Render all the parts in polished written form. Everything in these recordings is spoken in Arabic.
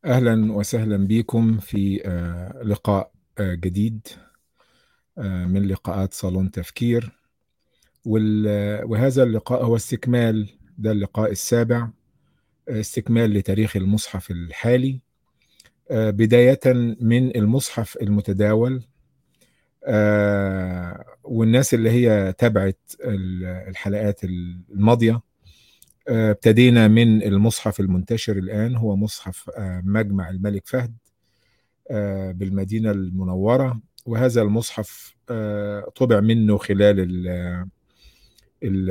أهلا وسهلا بكم في لقاء جديد من لقاءات صالون تفكير. وهذا اللقاء هو استكمال، ده اللقاء السابع، استكمال لتاريخ المصحف الحالي، بداية من المصحف المتداول. والناس اللي هي تابعت الحلقات الماضية، ابتدينا من المصحف المنتشر الآن، هو مصحف مجمع الملك فهد بالمدينة المنورة. وهذا المصحف طبع منه خلال ال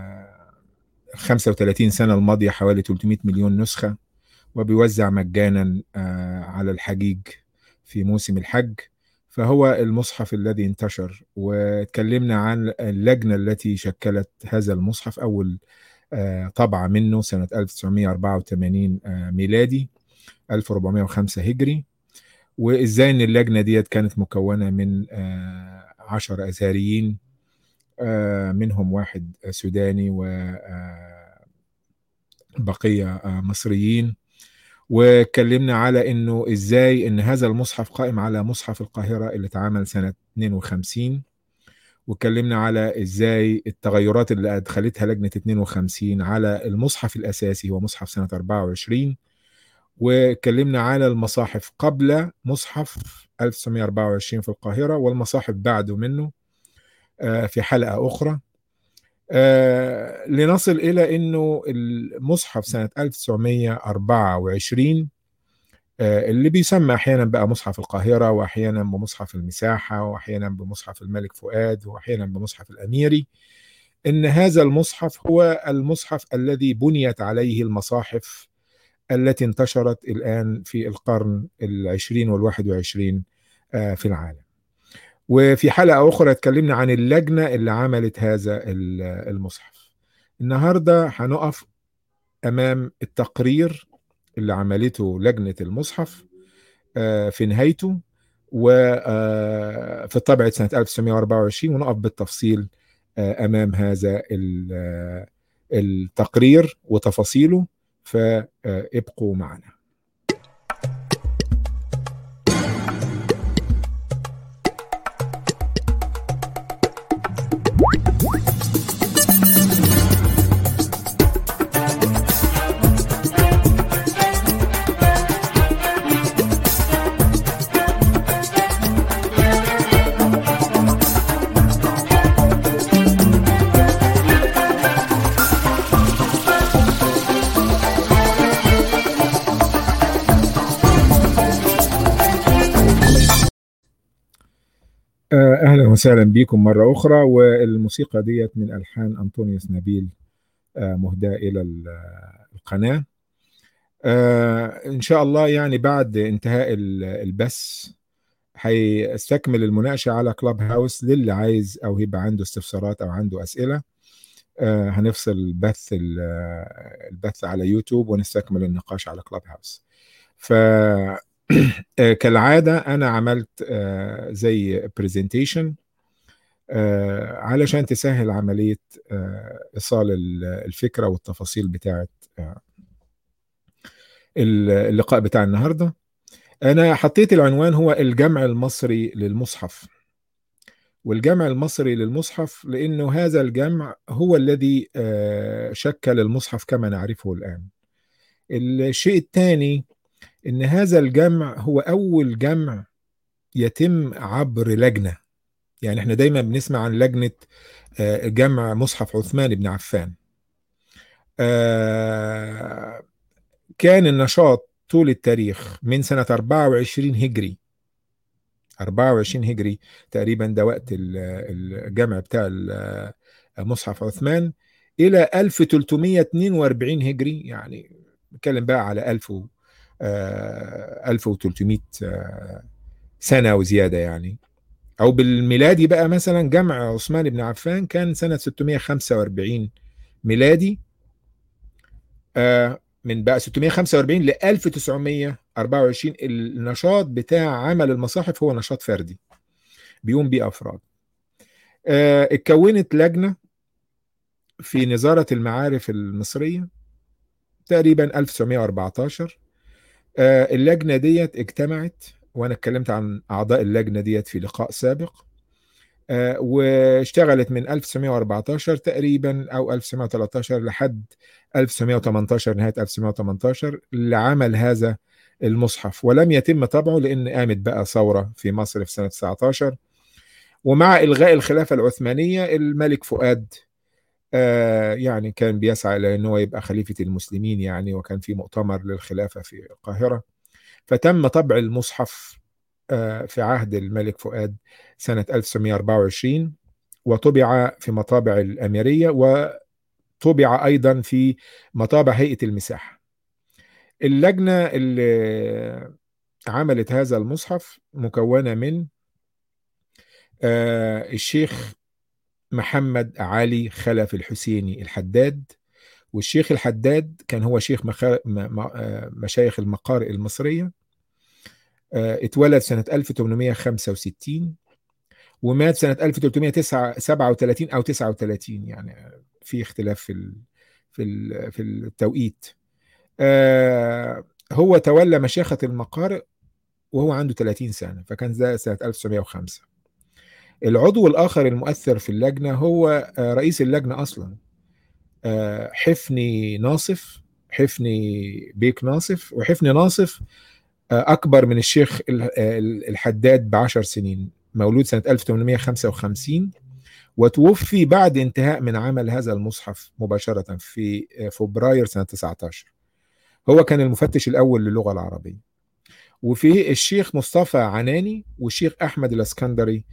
35 سنة الماضية حوالي 300 مليون نسخة، وبيوزع مجانا على الحجيج في موسم الحج. فهو المصحف الذي انتشر، واتكلمنا عن اللجنة التي شكلت هذا المصحف. أول طبعة منه سنة 1984 ميلادي، 1405 هجري. وازاي ان اللجنه ديت كانت مكونه من 10 ازهريين، منهم واحد سوداني وبقيه مصريين. واتكلمنا على انه ازاي ان هذا المصحف قائم على مصحف القاهره اللي اتعمل سنه 52. واتكلمنا على ازاي التغيرات اللي ادخلتها لجنه 52 على المصحف الاساسي، هو مصحف سنه 24. واتكلمنا على المصاحف قبل مصحف 1924 في القاهرة، والمصاحف بعده منه في حلقة أخرى، لنصل إلى أنه المصحف سنة 1924 اللي بيسمى أحيانا بقى مصحف القاهرة، وأحيانا بمصحف المساحة، وأحيانا بمصحف الملك فؤاد، وأحيانا بمصحف الأميري. إن هذا المصحف هو المصحف الذي بنيت عليه المصاحف التي انتشرت الآن في القرن العشرين والواحد وعشرين في العالم. وفي حلقة أخرى اتكلمنا عن اللجنة اللي عملت هذا المصحف. النهاردة هنقف أمام التقرير اللي عملته لجنة المصحف في نهايته، وفي طبعة سنة 1924، ونقف بالتفصيل أمام هذا التقرير وتفاصيله. فابقوا معنا. أهلا وسهلا بكم مرة أخرى. والموسيقى ديت من ألحان أنطونيوس نبيل، مهداة إلى القناة. إن شاء الله يعني بعد انتهاء البث هيستكمل المناقشة على كلاب هاوس للي عايز أو يبقى عنده استفسارات أو عنده أسئلة. هنفصل البث على يوتيوب ونستكمل النقاش على كلاب هاوس. ف كالعادة أنا عملت زي برزنتيشن علشان تسهل عملية إيصال الفكرة والتفاصيل بتاعة اللقاء بتاع النهاردة. أنا حطيت العنوان هو الجمع المصري للمصحف. والجمع المصري للمصحف لأنه هذا الجمع هو الذي شكل المصحف كما نعرفه الآن. الشيء الثاني إن هذا الجمع هو أول جمع يتم عبر لجنة. يعني احنا دايما بنسمع عن لجنة جمع مصحف عثمان بن عفان. كان النشاط طول التاريخ من سنة 24 هجري، 24 هجري تقريبا ده وقت الجمع بتاع مصحف عثمان، إلى 1342 هجري. يعني بنتكلم بقى على 1300 سنة وزيادة يعني. أو بالميلادي بقى مثلا جمع عثمان بن عفان كان سنة 645 ميلادي. من بقى 645 ل 1924 النشاط بتاع عمل المصاحف هو نشاط فردي بيقوم بيه أفراد. اتكونت لجنة في وزارة المعارف المصرية تقريبا 1914، اللجنة ديت اجتمعت، وأنا اتكلمت عن أعضاء اللجنة ديت في لقاء سابق. واشتغلت من 1914 تقريبا أو 1913 لحد 1918، نهاية 1918 لعمل هذا المصحف، ولم يتم طبعه لأن قامت بقى ثورة في مصر في سنة 19. ومع إلغاء الخلافة العثمانية الملك فؤاد يعني كان بيسعى إلى أنه يبقى خليفة المسلمين يعني، وكان في مؤتمر للخلافة في القاهرة، فتم طبع المصحف في عهد الملك فؤاد سنة 1924، وطبع في مطابع الأميرية، وطبع أيضا في مطابع هيئة المساحة. اللجنة اللي عملت هذا المصحف مكونة من الشيخ محمد علي خلف الحسيني الحداد. والشيخ الحداد كان هو شيخ مشايخ المقارئ المصرية. اتولد سنة 1865 ومات سنة 1337 أو 39، يعني في اختلاف في التوقيت. هو تولى مشيخة المقارئ وهو عنده 30 سنة، فكان ده سنة 1905. العضو الآخر المؤثر في اللجنة هو رئيس اللجنة أصلا، حفني ناصف، حفني بيك ناصف. وحفني ناصف أكبر من الشيخ الحداد ب10 سنين، مولود سنة 1855، وتوفي بعد انتهاء من عمل هذا المصحف مباشرة في فبراير سنة 19. هو كان المفتش الأول للغة العربية. وفي الشيخ مصطفى عناني والشيخ أحمد الاسكندري.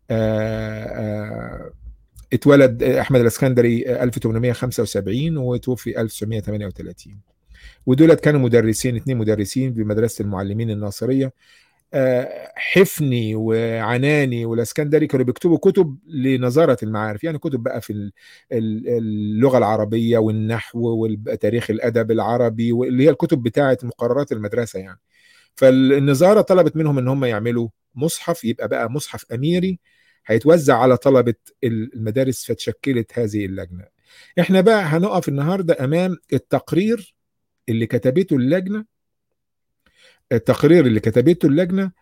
اتولد أحمد الاسكندري 1875 وتوفي 1938. ودولت كانوا مدرسين، 2 مدرسين بمدرسة المعلمين الناصرية. حفني وعناني والاسكندري كانوا بيكتبوا كتب لنظارة المعارف، يعني كتب بقى في اللغة العربية والنحو وتاريخ الأدب العربي، واللي هي الكتب بتاعة مقررات المدرسة يعني. فالنظارة طلبت منهم ان هم يعملوا مصحف، يبقى بقى مصحف أميري هيتوزع على طلبة المدارس، فتشكلت هذه اللجنة. احنا بقى هنقف النهاردة أمام التقرير اللي كتبته اللجنة. التقرير اللي كتبته اللجنة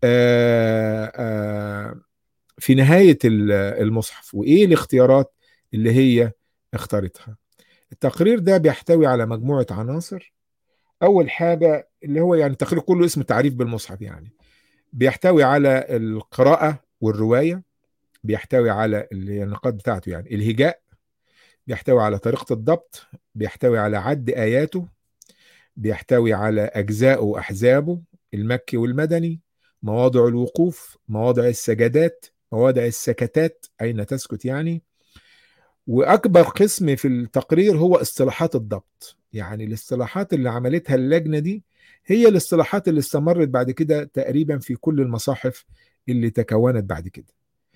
في نهاية المصحف، وإيه الاختيارات اللي هي اختارتها. التقرير ده بيحتوي على مجموعة عناصر. أول حاجة اللي هو يعني التقرير كله اسمه تعريف بالمصحف، يعني بيحتوي على القراءة والرواية، بيحتوي على اللي هي النقاط بتاعته، يعني الهجاء، بيحتوي على طريقة الضبط، بيحتوي على عد آياته، بيحتوي على أجزاء وأحزابه المكي والمدني، مواضع الوقوف، مواضع السجدات، مواضع السكتات أين تسكت يعني. وأكبر قسم في التقرير هو اصطلاحات الضبط، يعني الاصطلاحات اللي عملتها اللجنة دي هي الاصطلاحات اللي استمرت بعد كده تقريبا في كل المصاحف اللي تكونت بعد كده.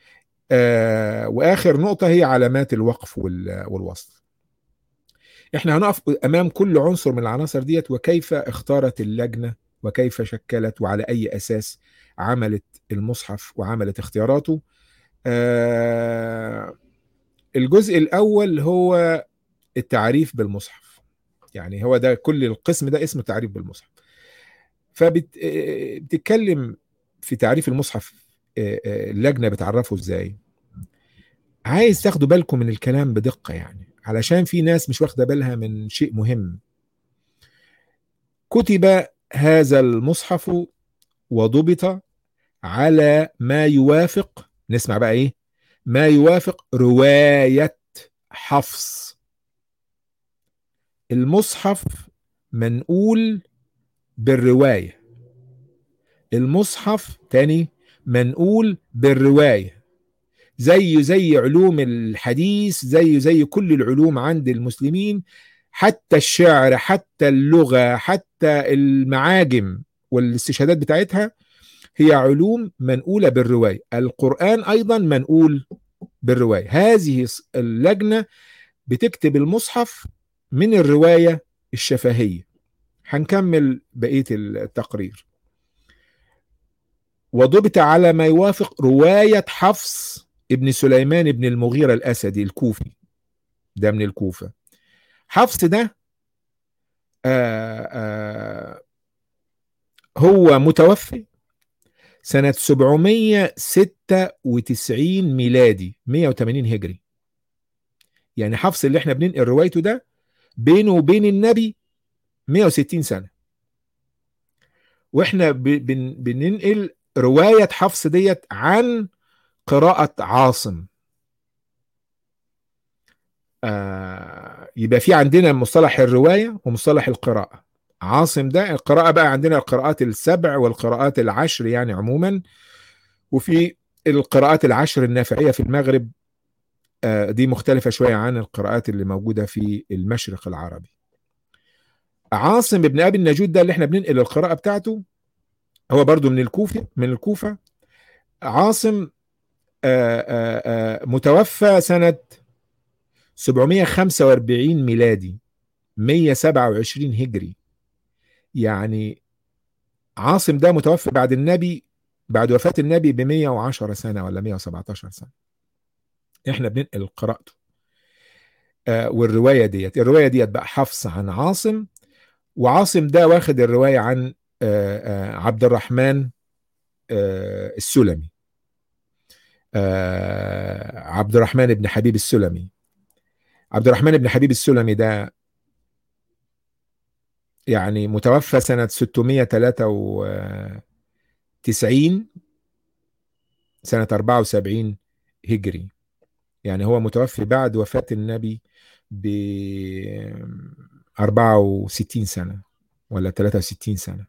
وآخر نقطة هي علامات الوقف والوصل. احنا هنقف امام كل عنصر من العناصر ديت، وكيف اختارت اللجنة وكيف شكلت وعلى اي اساس عملت المصحف وعملت اختياراته. الجزء الاول هو التعريف بالمصحف، يعني هو ده كل القسم ده اسمه تعريف بالمصحف. فبتتكلم في تعريف المصحف. اللجنة بتعرفه ازاي؟ عايز تاخدوا بالكم من الكلام بدقة، يعني علشان في ناس مش واخدة بالها من شيء مهم. كتب هذا المصحف وضبط على ما يوافق، نسمع بقى ايه، ما يوافق رواية حفص. المصحف منقول بالرواية، المصحف تاني منقول بالرواية، زي علوم الحديث، زي كل العلوم عند المسلمين، حتى الشعر، حتى اللغة، حتى المعاجم والاستشهادات بتاعتها هي علوم منقولة بالرواية. القرآن أيضا منقول بالرواية. هذه اللجنة بتكتب المصحف من الرواية الشفهية. هنكمل بقية التقرير. وضبط على ما يوافق رواية حفص ابن سليمان ابن المغيرة الأسدي الكوفي، ده من الكوفة. حفص ده آآ آآ هو متوفي سنة 796 ميلادي، 180 هجري. يعني حفص اللي احنا بننقل روايته ده بينه وبين النبي 160 سنة، واحنا بننقل رواية حفص ديت عن قراءة عاصم. يبقى في عندنا مصطلح الرواية ومصطلح القراءة. عاصم ده القراءة، بقى عندنا القراءات السبع والقراءات العشر يعني عموما، وفي القراءات العشر النافعية في المغرب. دي مختلفة شوية عن القراءات اللي موجودة في المشرق العربي. عاصم ابن أبي النجود ده اللي احنا بننقل القراءة بتاعته، هو برضو من الكوفة. عاصم متوفى سنة 745 ميلادي، 127 هجري. يعني عاصم ده متوفى بعد النبي، بعد وفاة النبي ب 110 سنة ولا 117 سنة. احنا بننقل قراءته. الرواية ديت بقى حفص عن عاصم، وعاصم ده واخد الرواية عن عبد الرحمن السلمي، عبد الرحمن بن حبيب السلمي. عبد الرحمن بن حبيب السلمي ده يعني متوفى سنة 693، سنة 74 هجري. يعني هو متوفي بعد وفاة النبي ب 64 سنة ولا 63 سنة.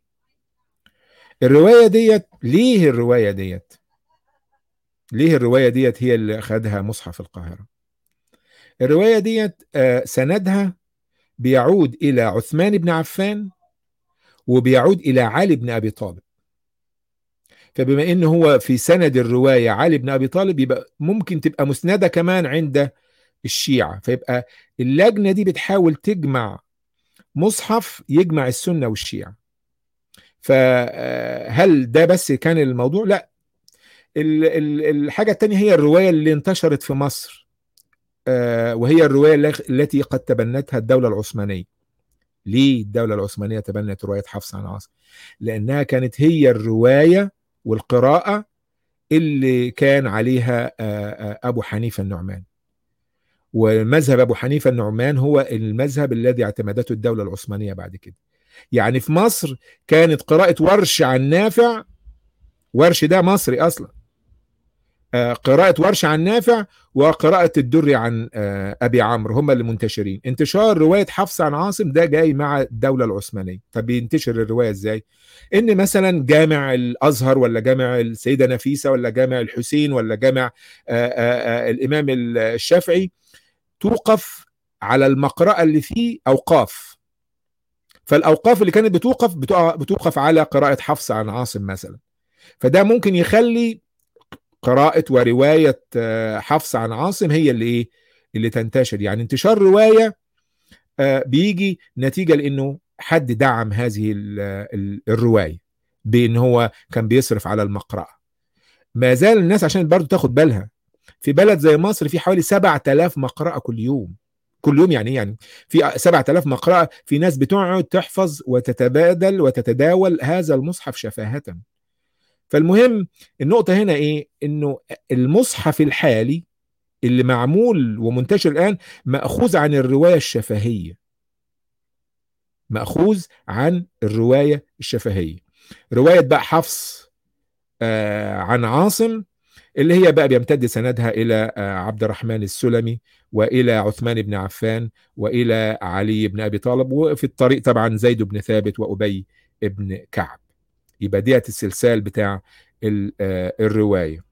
ليه الرواية ديت هي اللي أخذها مصحف القاهرة؟ الرواية ديت سندها بيعود إلى عثمان بن عفان، وبيعود إلى علي بن أبي طالب. فبما إنه هو في سند الرواية علي بن أبي طالب، يبقى ممكن تبقى مسندة كمان عند الشيعة. فيبقى اللجنة دي بتحاول تجمع مصحف يجمع السنة والشيعة. فهل ده بس كان الموضوع؟ لا. الحاجة التانية هي الرواية اللي انتشرت في مصر، وهي الرواية التي قد تبنتها الدولة العثمانية. ليه الدولة العثمانية تبنت رواية حفص عن عاصم؟ لأنها كانت هي الرواية والقراءة اللي كان عليها أبو حنيفة النعمان. ومذهب أبو حنيفة النعمان هو المذهب الذي اعتمدته الدولة العثمانية بعد كده. يعني في مصر كانت قراءة ورش عن نافع، ورش ده مصري أصلا، قراءة ورش عن نافع وقراءة الدري عن أبي عمرو هم اللي منتشرين. انتشار رواية حفص عن عاصم ده جاي مع الدولة العثمانية. طب ينتشر الرواية ازاي؟ ان مثلا جامع الازهر، ولا جامع السيدة نفيسة، ولا جامع الحسين، ولا جامع الامام الشافعي توقف على المقرأة اللي فيه اوقاف. فالاوقاف اللي كانت بتوقف على قراءة حفص عن عاصم مثلا. فده ممكن يخلي قراءة ورواية حفص عن عاصم هي اللي تنتشر. يعني انتشار رواية بيجي نتيجة لأنه حد دعم هذه الرواية بأن هو كان بيصرف على المقرأة. ما زال الناس عشان برضو تاخد بالها، في بلد زي مصر في حوالي 7000 مقرأة كل يوم. كل يوم يعني في 7000 مقرأة. في ناس بتقعد تحفظ وتتبادل وتتداول هذا المصحف شفاهة. فالمهم النقطة هنا ايه؟ انه المصحف الحالي اللي معمول ومنتشر الآن مأخوذ عن الرواية الشفهية. مأخوذ عن الرواية الشفهية. رواية بقى حفص عن عاصم اللي هي بقى بيمتد سندها إلى عبد الرحمن السلمي، وإلى عثمان بن عفان، وإلى علي بن أبي طالب، وفي الطريق طبعا زيد بن ثابت وأبي بن كعب. يبقى ديت السلسال بتاع الرواية.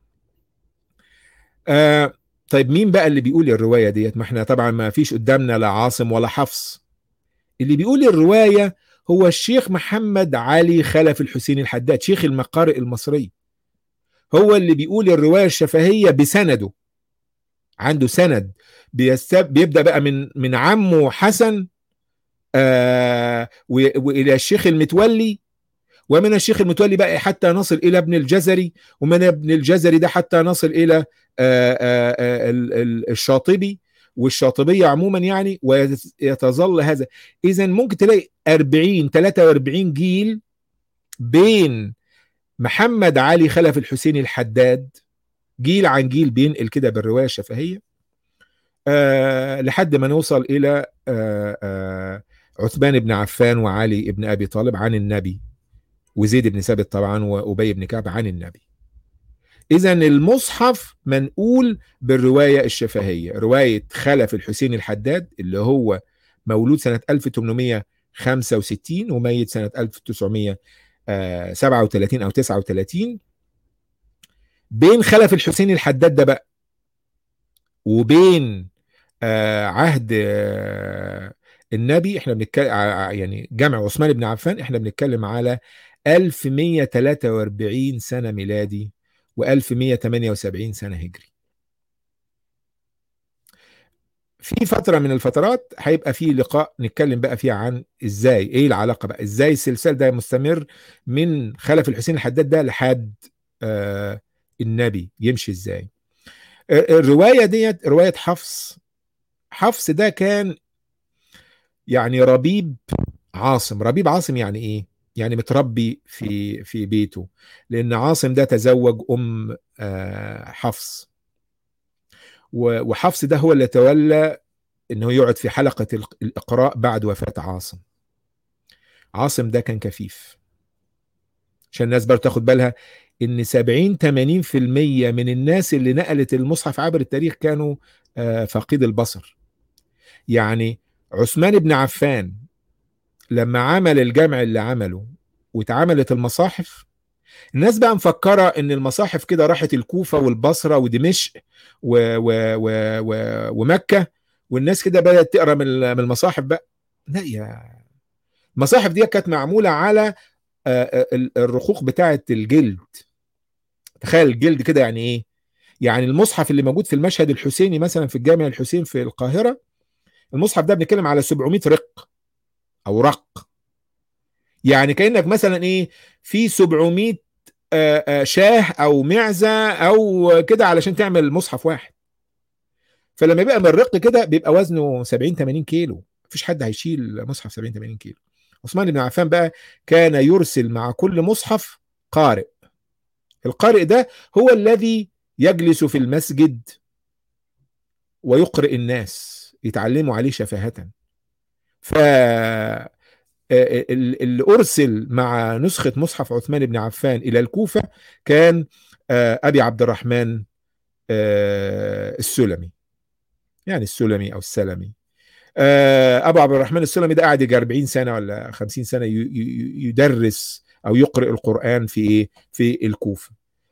طيب مين بقى اللي بيقول الرواية ديت؟ ما احنا طبعا ما فيش قدامنا لا عاصم ولا حفص. اللي بيقول الرواية هو الشيخ محمد علي خلف الحسين الحداد، شيخ المقارئ المصري. هو اللي بيقول الرواية الشفهية بسنده. عنده سند بيبدأ بقى من عمه حسن وإلى الشيخ المتولي، ومن الشيخ المتولي بقى حتى نصل إلى ابن الجزري، ومن ابن الجزري ده حتى نصل إلى الشاطبي والشاطبية عموما يعني، ويتظل هذا. إذا ممكن تلاقي 43 جيل بين محمد علي خلف الحسين الحداد، جيل عن جيل بينقل كده بالرواية الشفهية، لحد ما نوصل إلى عثمان بن عفان وعلي بن أبي طالب عن النبي، وزيد بن ثابت طبعا وأبي بن كعب عن النبي. إذا المصحف منقول بالرواية الشفهية، رواية خلف الحسين الحداد اللي هو مولود سنة 1865 وميت سنة 1937 أو 39. بين خلف الحسين الحداد ده بقى وبين عهد النبي احنا بنتكلم يعني جمع عثمان بن عفان، احنا بنتكلم على 1143 سنة ميلادي و1178 سنة هجري. في فترة من الفترات هيبقى في لقاء نتكلم بقى فيها عن ازاي، ايه العلاقة بقى، ازاي السلسال ده مستمر من خلف الحسين الحداد ده لحد النبي يمشي ازاي. الرواية ديت رواية حفص. حفص ده كان يعني ربيب عاصم. ربيب عاصم يعني ايه؟ يعني متربي في بيته، لان عاصم ده تزوج ام حفص، وحفص ده هو اللي تولى انه يقعد في حلقة الاقراء بعد وفاة عاصم. عاصم ده كان كفيف، عشان الناس برضه تاخد بالها ان 70-80% من الناس اللي نقلت المصحف عبر التاريخ كانوا فاقد البصر. يعني عثمان بن عفان لما عمل الجمع اللي عمله واتعملت المصاحف، الناس بقى مفكرة ان المصاحف كده راحت الكوفة والبصرة ودمشق و و ومكة، والناس كده بدأت تقرا من المصاحف بقى. لا، يا المصاحف دي كانت معمولة على الرقوق بتاعة الجلد. تخيل الجلد كده يعني ايه؟ يعني المصحف اللي موجود في المشهد الحسيني مثلا في الجامع الحسين في القاهرة، المصحف ده بنتكلم على 700 رق او رق. يعني كأنك مثلا ايه، في 700 شاه او معزة او كده علشان تعمل مصحف واحد. فلما يبقى من الرق كده بيبقى وزنه 70-80 كيلو، مفيش حد هيشيل مصحف 70-80 كيلو. عثمان بن عفان بقى كان يرسل مع كل مصحف قارئ. القارئ ده هو الذي يجلس في المسجد ويقرئ الناس يتعلموا عليه شفاهة. ف اللي أرسل مع نسخة مصحف عثمان بن عفان إلى الكوفة كان أبي عبد الرحمن السلمي، يعني السلمي أو السلمي. أبو عبد الرحمن السلمي ده قاعد يجي 40 سنة ولا 50 سنة يدرس أو يقرئ القرآن في الكوفة.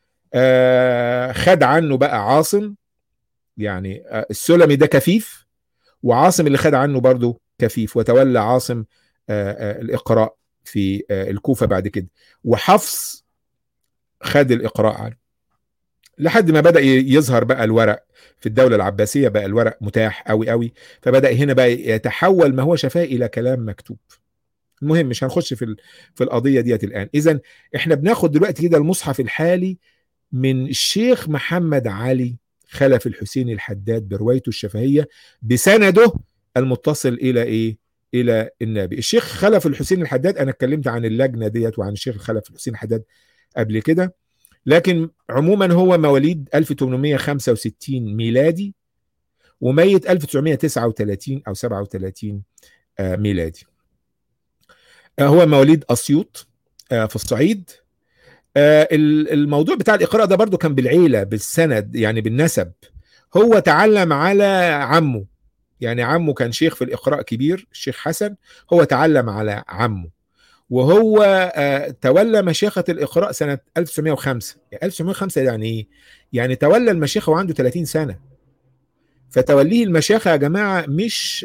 خد عنه بقى عاصم، يعني السلمي ده كفيف، وعاصم اللي خد عنه برضه كفيف، وتولى عاصم الإقراء في الكوفة بعد كده، وحفص خد الإقراء عنه لحد ما بدأ يظهر بقى الورق في الدولة العباسية. بقى الورق متاح قوي قوي، فبدأ هنا بقى يتحول ما هو شفاه إلى كلام مكتوب. المهم مش هنخش في القضية ديت الآن. إذا احنا بناخد دلوقتي كده المصحف الحالي من الشيخ محمد علي خلف الحسين الحداد بروايته الشفهية بسنده المتصل إلى إيه؟ إلى النبي. الشيخ خلف الحسين الحداد أنا اتكلمت عن اللجنة ديت وعن الشيخ خلف الحسين الحداد قبل كده، لكن عموما هو مواليد 1865 ميلادي وميت 1939 أو 37 ميلادي. هو مواليد أسيوط في الصعيد. الموضوع بتاع الإقراء ده برضو كان بالعيلة بالسند، يعني بالنسب. هو تعلم على عمه، يعني عمه كان شيخ في الإقراء كبير، الشيخ حسن. هو تعلم على عمه، وهو تولى مشيخة الإقراء سنة 1905. يعني 1905 يعني إيه؟ يعني تولى المشيخة وعنده 30 سنة. فتوليه المشيخة يا جماعة مش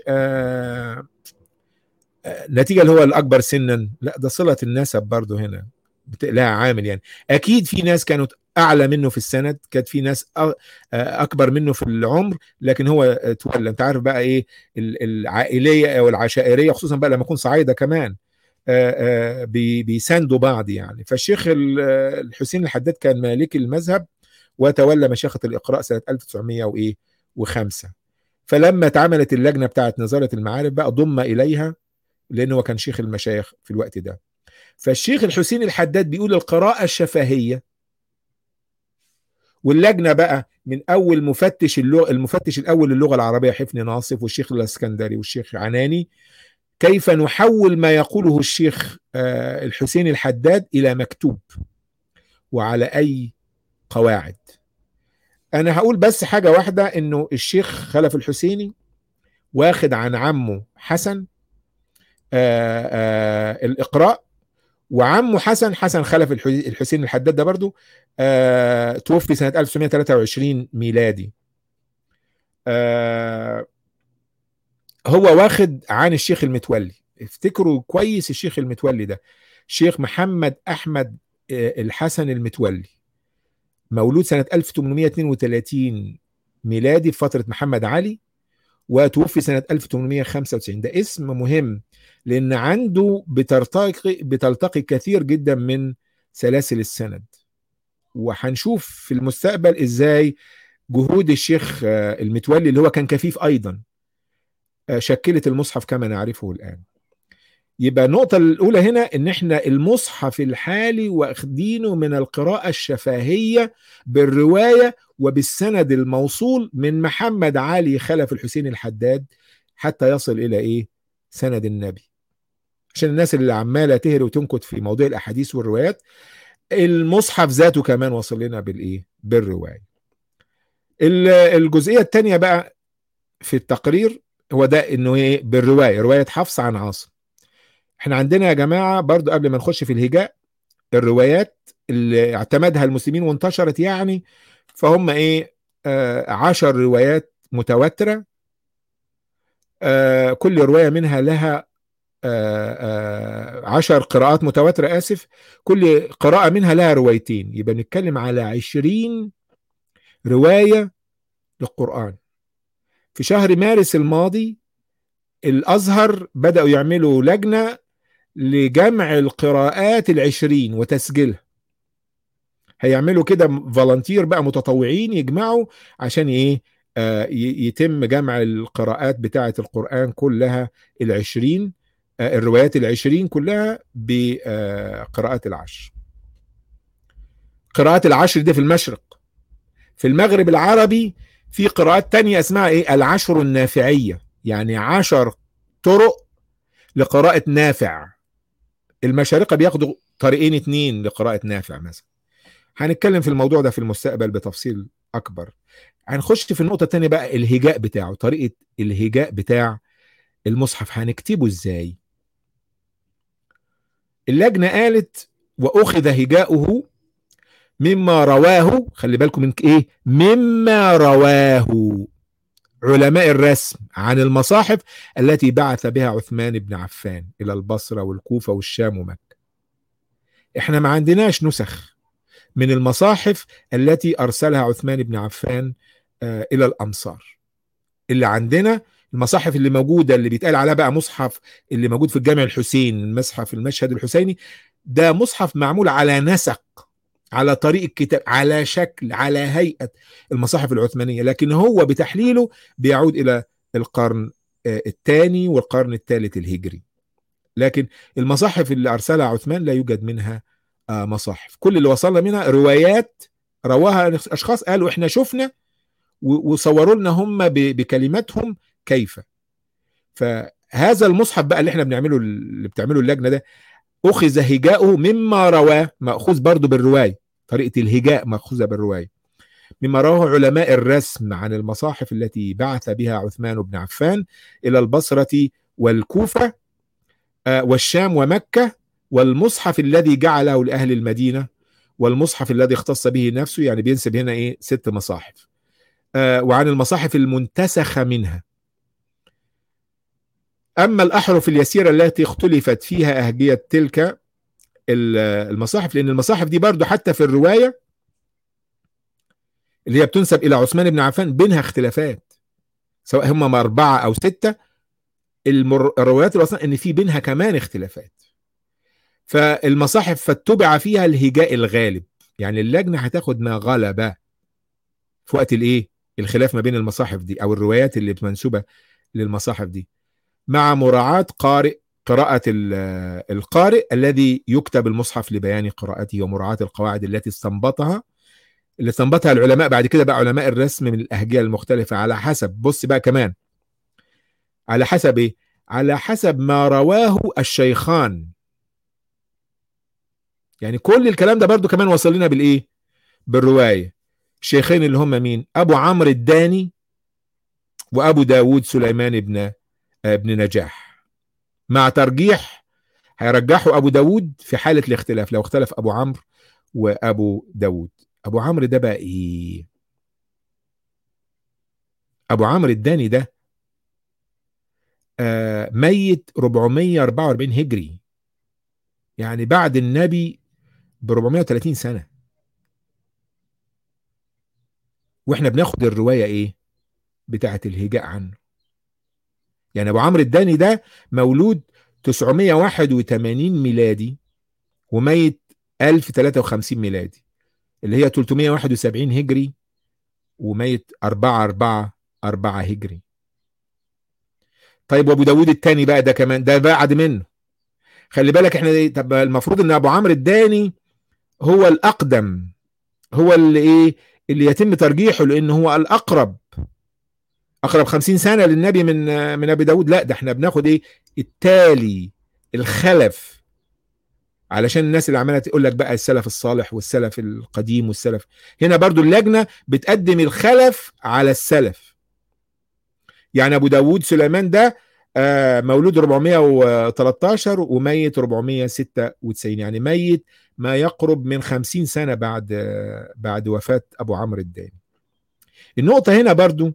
نتيجة اللي هو الأكبر سنا، لا، ده صلة النسب برضو هنا لها عامل. يعني أكيد في ناس كانت أعلى منه في السند، كانت في ناس أكبر منه في العمر، لكن هو تولى. أنت عارف بقى إيه العائلية أو العشائرية، خصوصا بقى لما يكون صعيدة كمان بيساندوا بعض يعني. فالشيخ الحسين الحداد كان مالك المذهب وتولى مشيخة الإقراء سنة 1905. فلما اتعملت اللجنة بتاعت نظارة المعارف بقى ضم إليها، لأنه هو كان شيخ المشايخ في الوقت ده. فالشيخ الحسين الحداد بيقول القراءة الشفهية، واللجنة بقى من أول مفتش اللغة، المفتش الأول للغة العربية حفني ناصف والشيخ الاسكندري والشيخ عناني، كيف نحول ما يقوله الشيخ الحسين الحداد إلى مكتوب وعلى أي قواعد. أنا هقول بس حاجة واحدة، إنه الشيخ خلف الحسيني واخد عن عمه حسن الإقراء، وعمه حسن خلف الحسين الحداد ده برضو توفي سنة 1923 ميلادي. هو واخد عن الشيخ المتولي. افتكروا كويس الشيخ المتولي ده شيخ محمد أحمد الحسن المتولي، مولود سنة 1832 ميلادي في فترة محمد علي، وتوفي سنة 1895. ده اسم مهم لأن عنده بتلتقي كثير جدا من سلاسل السند، وهنشوف في المستقبل إزاي جهود الشيخ المتولي اللي هو كان كفيف أيضا شكلت المصحف كما نعرفه الآن. يبقى النقطة الأولى هنا إن إحنا المصحف الحالي واخدينه من القراءة الشفهية بالرواية وبالسند الموصول من محمد علي خلف الحسين الحداد حتى يصل إلى إيه؟ سند النبي. عشان الناس اللي عمالة تهري وتنكت في موضوع الأحاديث والروايات، المصحف ذاته كمان وصل لنا بالإيه؟ بالرواية. الجزئية الثانية بقى في التقرير هو ده، إنه إيه؟ بالرواية، رواية حفص عن عاصم. احنا عندنا يا جماعة برضو قبل ما نخش في الهجاء، الروايات اللي اعتمدها المسلمين وانتشرت يعني، فهم ايه 10 روايات متواترة، كل رواية منها لها 10 قراءات متواترة، آسف، كل قراءة منها لها روايتين، يبقى نتكلم على 20 رواية للقرآن. في شهر مارس الماضي الأزهر بدأوا يعملوا لجنة لجمع القراءات 20 وتسجيلها. هيعملوا كده فولنتير بقى، متطوعين يجمعوا عشان ايه يتم جمع القراءات بتاعة القرآن كلها 20 الروايات 20 كلها بقراءات العشر. قراءات العشر دي في المشرق. في المغرب العربي في قراءات تانية اسمها ايه؟ العشر النافعية، يعني 10 طرق لقراءة نافع. المشارقة بياخدوا طريقين 2 لقراءة نافع مثلا. هنتكلم في الموضوع ده في المستقبل بتفصيل أكبر. هنخش في النقطة الثانية بقى، الهجاء بتاعه، طريقة الهجاء بتاع المصحف هنكتبه ازاي. اللجنة قالت وأخذ هجاؤه مما رواه، خلي بالكم من ايه، مما رواه علماء الرسم عن المصاحف التي بعث بها عثمان بن عفان إلى البصرة والكوفة والشام ومكة. احنا ما عندناش نسخ من المصاحف التي أرسلها عثمان بن عفان إلى الأمصار. اللي عندنا المصاحف اللي موجودة اللي بيتقال عليها بقى مصحف اللي موجود في الجامع الحسين، المصحف المشهد الحسيني، ده مصحف معمول على نسق، على طريقة كتاب، على شكل، على هيئة المصاحف العثمانية، لكن هو بتحليله بيعود إلى القرن الثاني والقرن الثالث الهجري. لكن المصاحف اللي أرسلها عثمان لا يوجد منها مصاحف. كل اللي وصلنا منها روايات رواها أشخاص قالوا إحنا شفنا وصوروا لنا هم بكلماتهم كيف. فهذا المصحف بقى اللي احنا بنعمله، اللي بتعمله اللجنة ده، أخذ هجاؤه مما رواه، مأخوذ برضو بالرواية، طريقة الهجاء مأخوذة بالرواية، مما رواه علماء الرسم عن المصاحف التي بعث بها عثمان بن عفان إلى البصرة والكوفة والشام ومكة، والمصحف الذي جعله لأهل المدينة، والمصحف الذي اختص به نفسه، يعني بينسب هنا ايه 6 مصاحف، وعن المصاحف المنتسخة منها. أما الأحرف اليسيرة التي اختلفت فيها أهجية تلك المصاحف، لأن المصاحف دي برضو حتى في الرواية اللي هي بتنسب إلى عثمان بن عفان بينها اختلافات، سواء هم 4 أو 6. الروايات الوصلنا إن في بينها كمان اختلافات. فالمصاحف فاتبع فيها الهجاء الغالب، يعني اللجنة هتاخد ما غلب في وقت الايه الخلاف ما بين المصاحف دي او الروايات اللي منسوبة للمصاحف دي، مع مراعاة قارئ قراءة القارئ الذي يكتب المصحف لبيان قراءته ومراعاة القواعد التي استنبطها العلماء بعد كده بقى علماء الرسم من الأهجية المختلفة، على حسب، بص بقى كمان، على حسب ايه؟ على حسب ما رواه الشيخان. يعني كل الكلام ده برضو كمان وصل لنا بالايه؟ بالرواية. الشيخين اللي هم مين؟ ابو عمرو الداني وابو داود سليمان ابن نجاح، مع ترجيح، هيرجحوا ابو داود في حالة الاختلاف، لو اختلف ابو عمرو وابو داود. ابو عمرو ده بقى ايه؟ ابو عمرو الداني ده ميت 444 هجري، يعني بعد النبي ب 430 سنة، واحنا بناخد الرواية ايه؟ بتاعة الهجاء عنه. يعني ابو عمرو الداني ده مولود 981 ميلادي وميت 1053 ميلادي، اللي هي 371 هجري، وميت 444 هجري. طيب وابو داود التاني بقى ده كمان ده بعد منه. خلي بالك احنا طب المفروض ان ابو عمرو الداني هو الاقدم، هو اللي ايه؟ اللي يتم ترجيحه لان هو الاقرب، اقرب 50 سنة للنبي من ابي داود. لا، ده احنا بناخد ايه؟ التالي، الخلف، علشان الناس اللي عماله تقول لك بقى السلف الصالح والسلف القديم والسلف، هنا برضو اللجنة بتقدم الخلف على السلف. يعني ابو داود سليمان ده مولود 413 وميت 496، يعني ميت ما يقرب من 50 سنة بعد وفاة ابو عمرو الداني. النقطة هنا برضو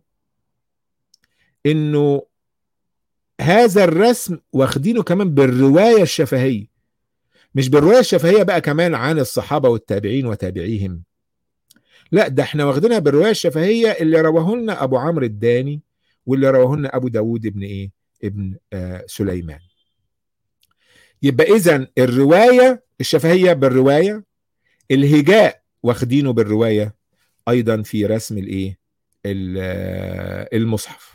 انه هذا الرسم واخدينه كمان بالرواية الشفهية، مش بالرواية الشفهية بقى كمان عن الصحابة والتابعين وتابعيهم، لا، ده احنا واخدينها بالرواية الشفهية اللي رواه لنا ابو عمرو الداني واللي رواه لنا ابو داود ابن ايه؟ ابن سليمان. يبقى اذا الرواية الشفهية بالرواية، الهجاء واخدينه بالرواية ايضا في رسم الايه؟ المصحف.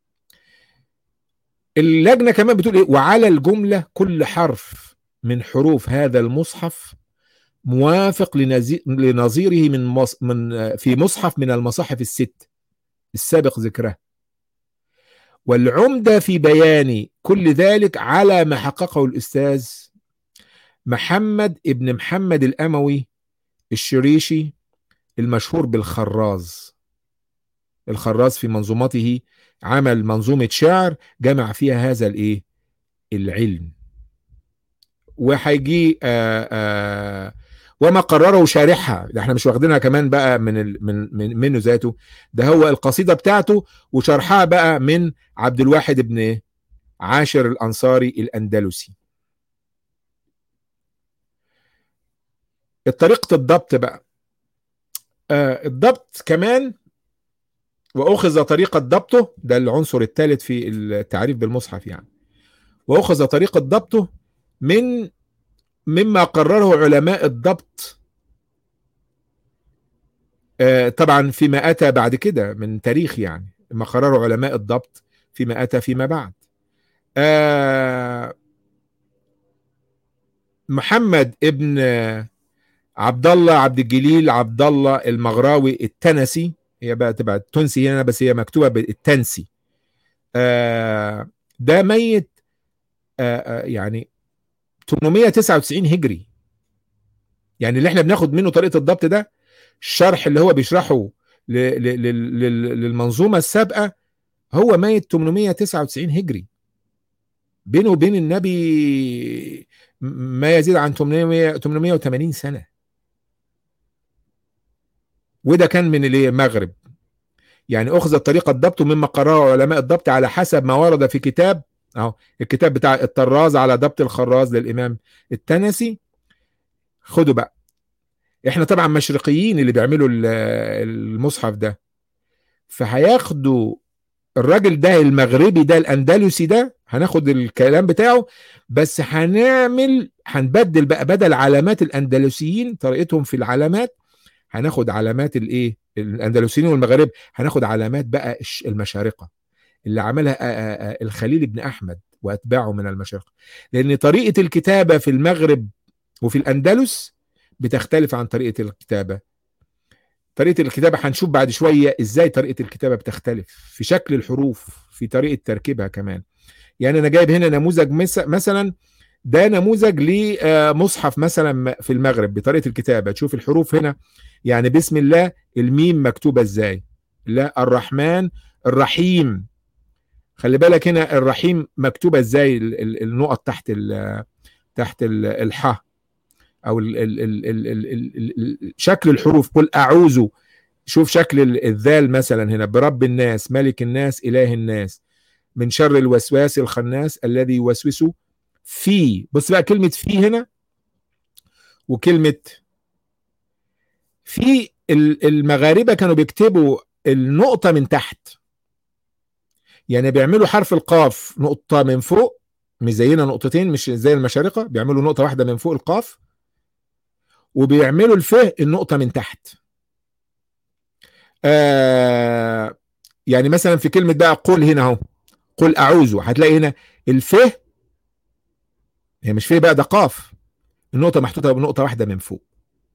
اللجنة كمان بتقول ايه؟ وعلى الجملة كل حرف من حروف هذا المصحف موافق لنظيره من في مصحف من المصاحف الست السابق ذكرها، والعمدة في بيان كل ذلك على ما حققه الأستاذ محمد ابن محمد الأموي الشريشي المشهور بالخراز. الخراز في منظومته عمل منظومة شعر جمع فيها هذا الايه؟ العلم. وهيجي وما قرره شارحها، ده احنا مش واخدينها كمان بقى منه ذاته، ده هو القصيدة بتاعته وشرحها بقى من عبد الواحد بن عاشر الأنصاري الأندلسي. طريقة الضبط بقى، الضبط كمان، وأخذ طريقة ضبطه، ده العنصر الثالث في التعريف بالمصحف يعني، وأخذ طريقة ضبطه مما قرره علماء الضبط طبعا فيما أتى بعد كده من تاريخ، يعني ما قرره علماء الضبط فيما أتى فيما بعد. محمد ابن عبد الله عبد الجليل عبد الله المغراوي التنسي، هي بقى تبقى التونسي هنا بس هي مكتوبة بالتنسي، ده ميت يعني 899 هجري. يعني اللي احنا بناخد منه طريقة الضبط ده، الشرح اللي هو بيشرحه للمنظومة السابقة، هو ميت 899 هجري، بينه وبين النبي ما يزيد عن 880 سنة، وده كان من المغرب. يعني أخذ طريقة الضبط مما قرره علماء الضبط على حسب ما ورد في كتاب، أهو الكتاب بتاع الطراز على ضبط الخراز للإمام التنسي. خدوا بقى، احنا طبعا مشرقيين اللي بيعملوا المصحف ده، فهياخدوا الراجل ده المغربي ده الأندلسي ده، هناخد الكلام بتاعه بس هنبدل بقى، بدل علامات الأندلسيين طريقتهم في العلامات، هناخد علامات الايه؟ الأندلسيين والمغاربه، هناخد علامات بقى المشارقة اللي عملها الخليل بن أحمد وأتباعه من المشرق. لأن طريقة الكتابة في المغرب وفي الأندلس بتختلف عن طريقة الكتابة. طريقة الكتابة هنشوف بعد شوية إزاي طريقة الكتابة بتختلف في شكل الحروف، في طريقة تركيبها كمان. يعني أنا جايب هنا نموذج مثلا، ده نموذج لمصحف مثلا في المغرب بطريقة الكتابة. تشوف الحروف هنا، يعني بسم الله الميم مكتوبة ازاي، لا الرحمن الرحيم، خلي بالك هنا الرحيم مكتوبة ازاي، النقط تحت الحاء، او شكل الحروف. قل اعوذ، شوف شكل الذال مثلا هنا، برب الناس ملك الناس اله الناس من شر الوسواس الخناس الذي يوسوس في. بص بقى كلمة في هنا وكلمة في، المغاربة كانوا بيكتبوا النقطة من تحت، يعني بيعملوا حرف القاف نقطة من فوق، مش زينا نقطتين، مش زي المشارقة، بيعملوا نقطة واحدة من فوق القاف، وبيعملوا الفه النقطة من تحت. يعني مثلا في كلمة بقى قل هنا اهو، قل أعوذ، هتلاقي هنا الفه، هي مش فيه بقى، ده قاف، النقطة محطوطة بنقطة واحدة من فوق.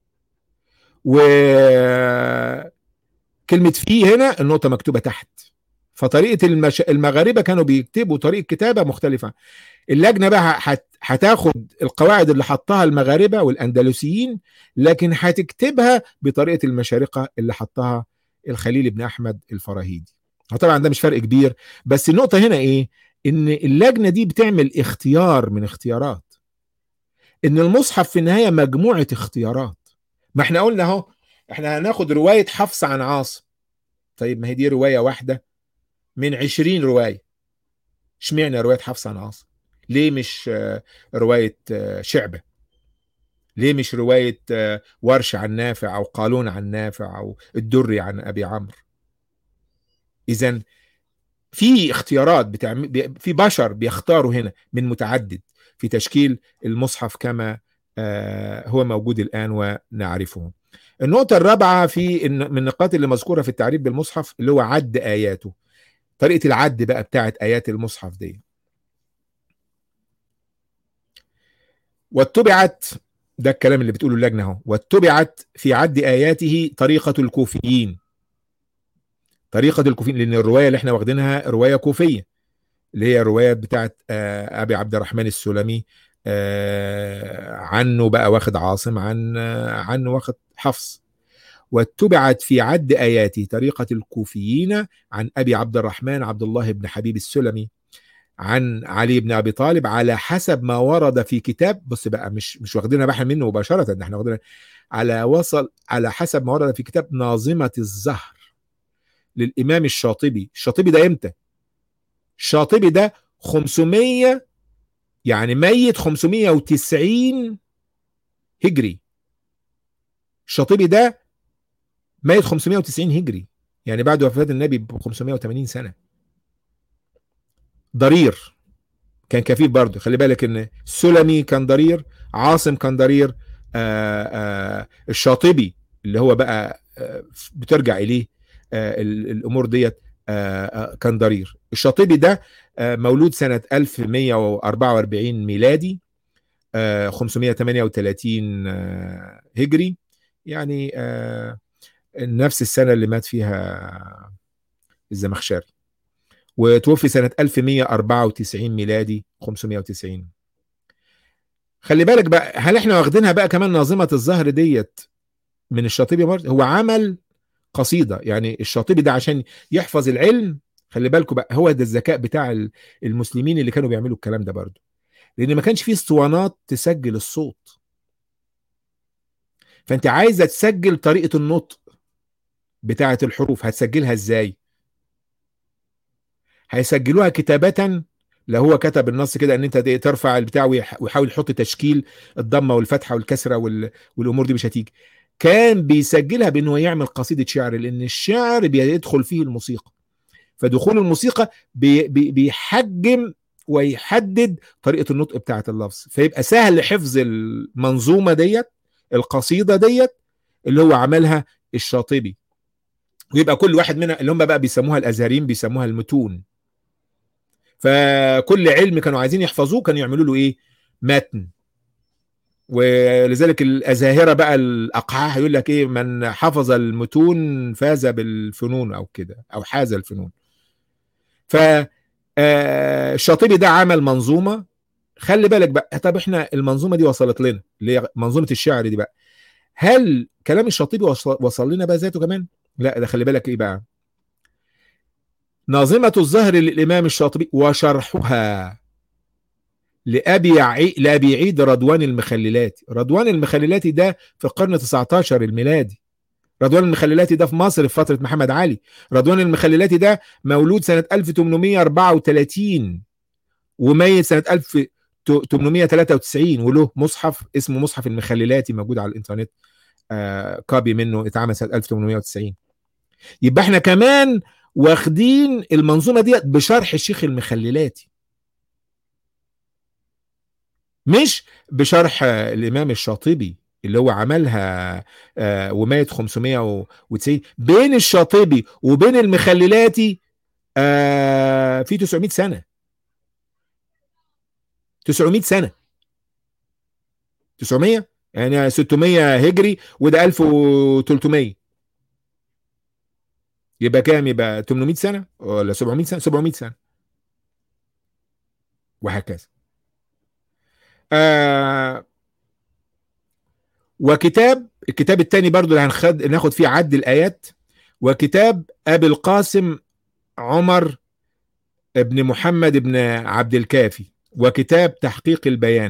وكلمة في هنا النقطة مكتوبة تحت. فطريقة المغاربة كانوا بيكتبوا طريقة كتابة مختلفة. اللجنة بقى هتاخد القواعد اللي حطها المغاربة والأندلسيين، لكن هتكتبها بطريقة المشارقة اللي حطها الخليل بن أحمد الفراهيدي. وطبعا ده مش فرق كبير، بس النقطة هنا إيه؟ إن اللجنة دي بتعمل اختيار من اختيارات، إن المصحف في النهاية مجموعة اختيارات. ما احنا قلنا اهو، احنا هناخد رواية حفص عن عاصم، طيب ما هي دي رواية واحدة من 20 رواية، اشمعنى رواية حفص عن عاصم؟ ليه مش رواية شعبة؟ ليه مش رواية ورش عن نافع أو قالون عن نافع أو الدري عن أبي عمرو؟ إذن في اختيارات في بشر بيختاروا هنا من متعدد في تشكيل المصحف كما هو موجود الآن ونعرفه. النقطة الرابعة من النقاط اللي مذكورة في التعريف بالمصحف اللي هو عد آياته، طريقة العد بقى بتاعت آيات المصحف دي. واتبعت، ده الكلام اللي بتقوله اللجنة اهو، واتبعت في عد آياته طريقة الكوفيين. طريقة الكوفيين لأن الرواية اللي احنا واخدينها رواية كوفية، اللي هي الرواية بتاعت أبي عبد الرحمن السلمي، عنه بقى واخد عاصم، عنه واخد حفص. واتبعت في عد آياته طريقة الكوفيين عن أبي عبد الرحمن عبد الله بن حبيب السلمي عن علي بن ابي طالب على حسب ما ورد في كتاب. بص بقى مش واخدينها بقى منه مباشره، ده احنا واخدينها على حسب ما ورد في كتاب ناظمه الزهر للامام الشاطبي. الشاطبي ده امتى؟ الشاطبي ده 500، يعني ميت 590 هجري. الشاطبي ده ميت 590 هجري، يعني بعد وفاه النبي ب 580 سنه. ضرير كان كفيف برضه، خلي بالك ان السلمي كان ضرير، عاصم كان ضرير، الشاطبي اللي هو بقى بترجع اليه الامور ديت كان ضرير. الشاطبي ده مولود سنة 1144 ميلادي، 538 هجري، يعني نفس السنة اللي مات فيها الزمخشري. وتوفي سنة 1194 ميلادي، 590. خلي بالك بقى، هل احنا واخدينها بقى كمان ناظمة الزهر ديت من الشاطبي برضه؟ هو عمل قصيدة، يعني الشاطبي ده عشان يحفظ العلم، خلي بالكم بقى، هو ده الذكاء بتاع المسلمين اللي كانوا بيعملوا الكلام ده برضه، لان ما كانش فيه اسطوانات تسجل الصوت. فانت عايزة تسجل طريقة النطق بتاعة الحروف، هتسجلها ازاي؟ هيسجلوها كتابة. لو هو كتب النص كده ان انت ترفع البتاع ويحاول يحط تشكيل الضمه والفتحه والكسره والامور دي مش هتيجي. كان بيسجلها بانه يعمل قصيده شعر، لان الشعر بيدخل فيه الموسيقى، فدخول الموسيقى بيحجم ويحدد طريقه النطق بتاعه اللفظ، فيبقى سهل حفظ المنظومه ديت، القصيده ديت اللي هو عملها الشاطبي. ويبقى كل واحد منها اللي هم بقى بيسموها الازهريين بيسموها المتون. فكل علم كانوا عايزين يحفظوه كانوا يعملوا له ايه؟ متن. ولذلك الازاهره بقى الاقحاح يقول لك ايه: من حفظ المتون فاز بالفنون، او كده، او حاز الفنون. ف الشاطبي ده عمل منظومه. خلي بالك بقى، طب احنا المنظومه دي وصلت لنا، اللي هي منظومه الشعر دي بقى، هل كلام الشاطبي وصل لنا بقى ذاته كمان؟ لا، ده خلي بالك ايه بقى: ناظمة الزهر للإمام الشاطبي وشرحها لأبي عيد رضوان المخللاتي. رضوان المخللاتي ده في القرن 19 الميلادي. رضوان المخللاتي ده في مصر في فترة محمد علي. رضوان المخللاتي ده مولود سنة 1834 وميت سنة 1893، وله مصحف اسمه مصحف المخللاتي موجود على الإنترنت، كابي منه اتعمل سنة 1890. يبقى احنا كمان واخدين المنظومة دي بشرح الشيخ المخللاتي، مش بشرح الإمام الشاطبي اللي هو عملها ومات 590. بين الشاطبي وبين المخللاتي في 900 سنة. 900 سنة. 900 يعني 600 هجري، وده 1300. يبقى كام؟ يبقى 800 سنة ولا 700 سنة؟ 700 سنة، وهكذا. آه الكتاب الثاني برضو اللي ناخد فيه عد الآيات، وكتاب أبي القاسم عمر ابن محمد ابن عبد الكافي، وكتاب تحقيق البيان.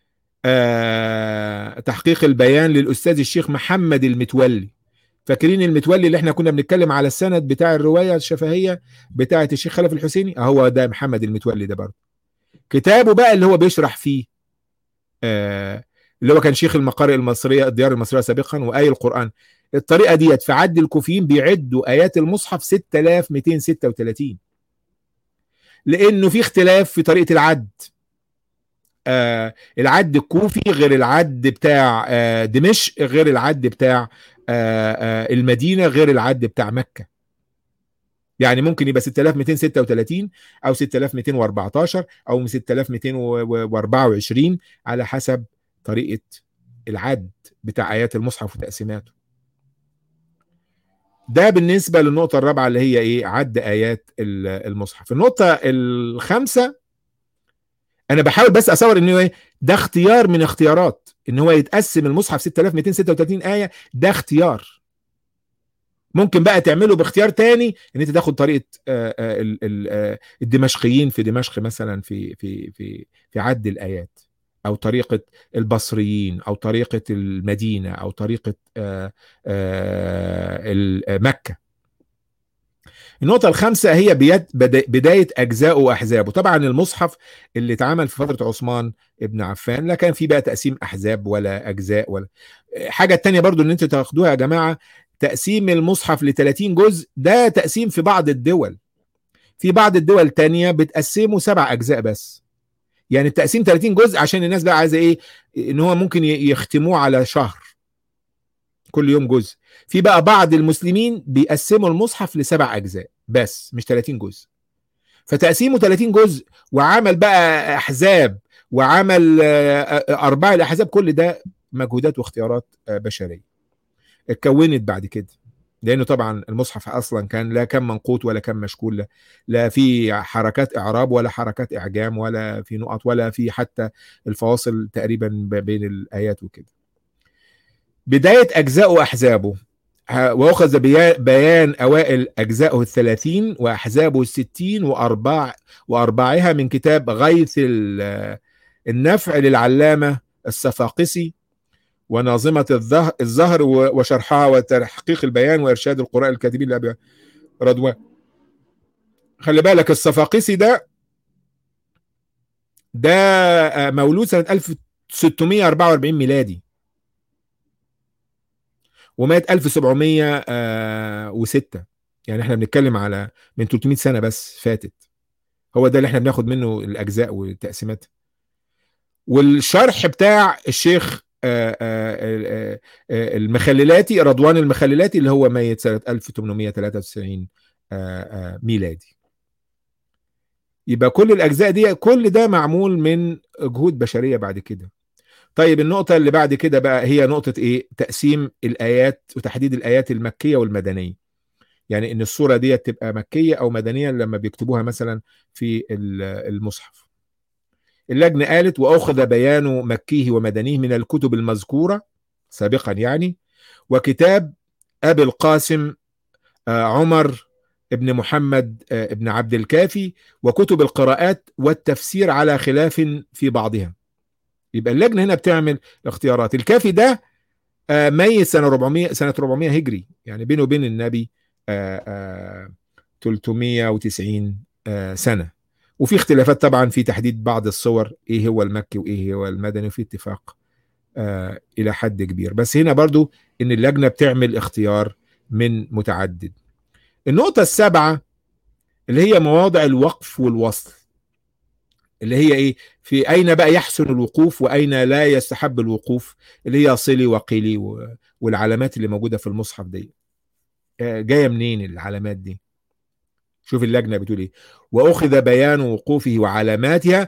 تحقيق البيان للأستاذ الشيخ محمد المتولي. فاكرين المتولي اللي احنا كنا بنتكلم على السند بتاع الرواية الشفهية بتاعة الشيخ خلف الحسيني؟ هو ده محمد المتولي ده برضه. كتابه بقى اللي هو بيشرح فيه اللي هو كان شيخ المقارئ المصرية، الديار المصرية سابقا، وآي القرآن. الطريقة ديت في عد الكوفيين بيعدوا آيات المصحف 6236، لأنه في اختلاف في طريقة العد. العد الكوفي غير العد بتاع دمشق، غير العد بتاع المدينة، غير العد بتاع مكة. يعني ممكن يبقى 6236 او 6214 او 6224 على حسب طريقة العد بتاع آيات المصحف وتقسيماته. ده بالنسبة للنقطة الرابعة اللي هي ايه؟ عد آيات المصحف. النقطة الخامسة، انا بحاول بس اصور ان ايه ده اختيار من اختيارات ان هو يتقسم المصحف 6236 آية. ده اختيار ممكن بقى تعمله باختيار تاني، ان انت تاخد طريقة الدمشقيين في دمشق مثلا في عد الآيات، او طريقة البصريين، او طريقة المدينة، او طريقة مكة. النقطة الخامسة هي بداية أجزاء وأحزابه. طبعا المصحف اللي اتعمل في فترة عثمان ابن عفان لا كان فيه بقى تقسيم أحزاب ولا أجزاء ولا حاجة. التانية برضو ان انتوا تاخدوها يا جماعة، تقسيم المصحف ل 30 جزء ده تقسيم في بعض الدول. في بعض الدول تانية بتقسمه 7 أجزاء بس. يعني التقسيم 30 جزء عشان الناس بقى عايزة ايه؟ ان هو ممكن يختموه على شهر، كل يوم جزء. في بقى بعض المسلمين بيقسموا المصحف ل7 أجزاء بس، مش 30 جزء. فتقسيمه 30 جزء، وعمل بقى أحزاب، وعمل أرباع الأحزاب، كل ده مجهودات واختيارات بشرية اتكونت بعد كده. لأنه طبعا المصحف أصلا لا كان منقوط ولا كان مشكول، لا في حركات إعراب ولا حركات إعجام ولا في نقط ولا في حتى الفواصل تقريبا بين الآيات وكده. بداية أجزاء وأحزابه، وأخذ بيان أوائل أجزائه 30 وأحزابه 60 وأرباعها من كتاب غيث النفع للعلامة الصفاقسي، وناظمة الزهر وشرحها، وتحقيق البيان، وإرشاد القراء الكاتبين لأبي رضوان. خلي بالك الصفاقسي ده مولود سنة 1644 ميلادي، ومات 1706. يعني احنا بنتكلم على من 300 سنة بس فاتت. هو ده اللي احنا بناخد منه الأجزاء والتقسيمات. والشرح بتاع الشيخ المخللاتي، رضوان المخللاتي، اللي هو ميت سنة 1893 ميلادي. يبقى كل الاجزاء دي كل ده معمول من جهود بشريه بعد كده. طيب النقطه اللي بعد كده بقى هي نقطه ايه؟ تقسيم الايات وتحديد الايات المكيه والمدنيه. يعني ان الصوره دي تبقى مكيه او مدنيه لما بيكتبوها مثلا في المصحف. اللجنه قالت: واخذ بيان مكيه ومدنيه من الكتب المذكوره سابقا يعني، وكتاب ابي القاسم عمر ابن محمد ابن عبد الكافي، وكتب القراءات والتفسير على خلاف في بعضها. يبقى اللجنه هنا بتعمل اختيارات. الكافي ده ميت سنه 400، سنه 400 هجري، يعني بينه وبين النبي 390 سنه. وفي اختلافات طبعا في تحديد بعض الصور، ايه هو المكي وايه هو المدني، وفي اتفاق الى حد كبير. بس هنا برضو ان اللجنه بتعمل اختيار من متعدد. النقطه السابعه اللي هي مواضع الوقف والوصل، اللي هي ايه؟ في اين بقى يحسن الوقوف واين لا يستحب الوقوف، اللي هي صلي وقيلي والعلامات اللي موجوده في المصحف دي. جايه منين العلامات دي؟ شوف اللجنه بتقول ايه: واخذ بيان وقوفه وعلاماتها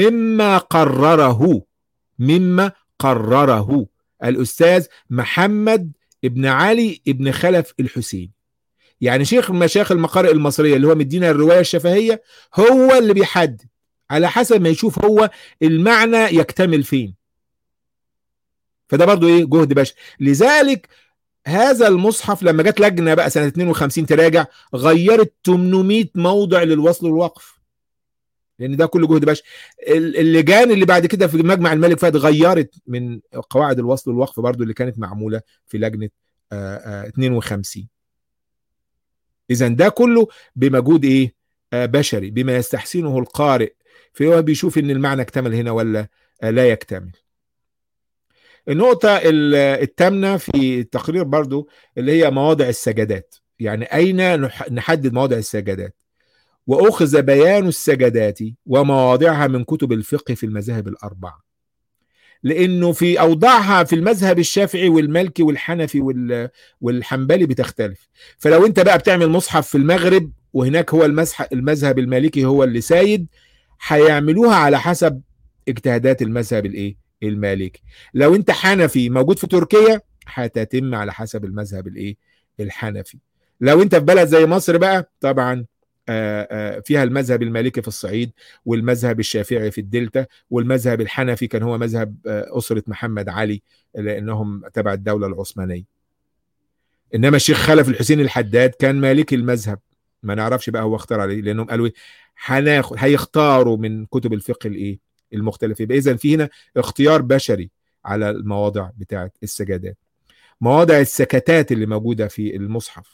مما قرره الاستاذ محمد ابن علي ابن خلف الحسين. يعني شيخ من مشايخ المقارئ المصريه اللي هو مدينا الروايه الشفهيه هو اللي بيحدد على حسب ما يشوف هو المعنى يكتمل فين. فده برضو ايه؟ جهد بشري. لذلك هذا المصحف لما جت لجنه بقى سنه 52 تراجع، غيرت 800 موضع للوصل والوقف، لان ده كله جهد بشري. اللجان اللي بعد كده في مجمع الملك فهد غيرت من قواعد الوصل والوقف برضو اللي كانت معموله في لجنه 52. اذا ده كله بمجهود ايه؟ بشري، بما يستحسنه القارئ، فهو بيشوف ان المعنى اكتمل هنا ولا لا يكتمل. النقطة الثامنة في التقرير برضو اللي هي مواضع السجدات. يعني أين نحدد مواضع السجدات؟ وأخذ بيان السجدات ومواضعها من كتب الفقه في المذاهب الأربعة، لأنه في أوضاعها في المذهب الشافعي والمالكي والحنفي والحنبلي بتختلف. فلو أنت بقى بتعمل مصحف في المغرب وهناك هو المذهب المالكي هو اللي سايد، هيعملوها على حسب اجتهادات المذهب الايه؟ المالكي. لو انت حنفي موجود في تركيا هتتم على حسب المذهب الايه؟ الحنفي. لو انت في بلد زي مصر بقى طبعا فيها المذهب المالكي في الصعيد، والمذهب الشافعي في الدلتا، والمذهب الحنفي كان هو مذهب أسرة محمد علي لأنهم تبع الدولة العثمانية. إنما الشيخ خلف الحسين الحداد كان مالكي المذهب، ما نعرفش بقى هو اختار عليه، لأنهم قالوا هيختاروا من كتب الفقه الإيه؟ المختلفة. يبقى إذا في هنا اختيار بشري على المواضع بتاعة السجادات. مواضع السكتات اللي موجودة في المصحف: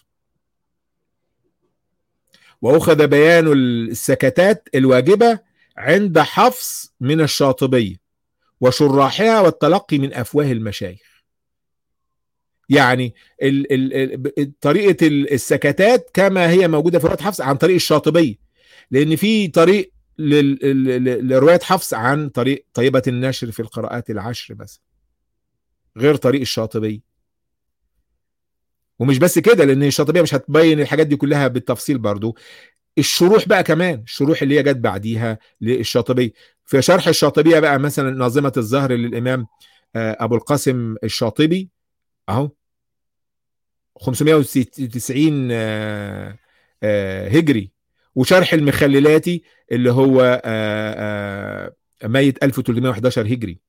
وأخذ بيان السكتات الواجبة عند حفص من الشاطبية وشراحها والتلقي من أفواه المشايخ. يعني طريقة السكتات كما هي موجودة في رواية حفص عن طريق الشاطبية، لأن في طريق لرواية حفص عن طريق طيبة النشر في القراءات العشر بس، غير طريق الشاطبية. ومش بس كده، لأن الشاطبية مش هتبين الحاجات دي كلها بالتفصيل برضو. الشروح بقى كمان، الشروح اللي هي جت بعديها للشاطبية، في شرح الشاطبية بقى مثلا ناظمة الزهر للإمام أبو القاسم الشاطبي أهو 590 هجري، وشرح المخللاتي اللي هو ميت 1311 هجري.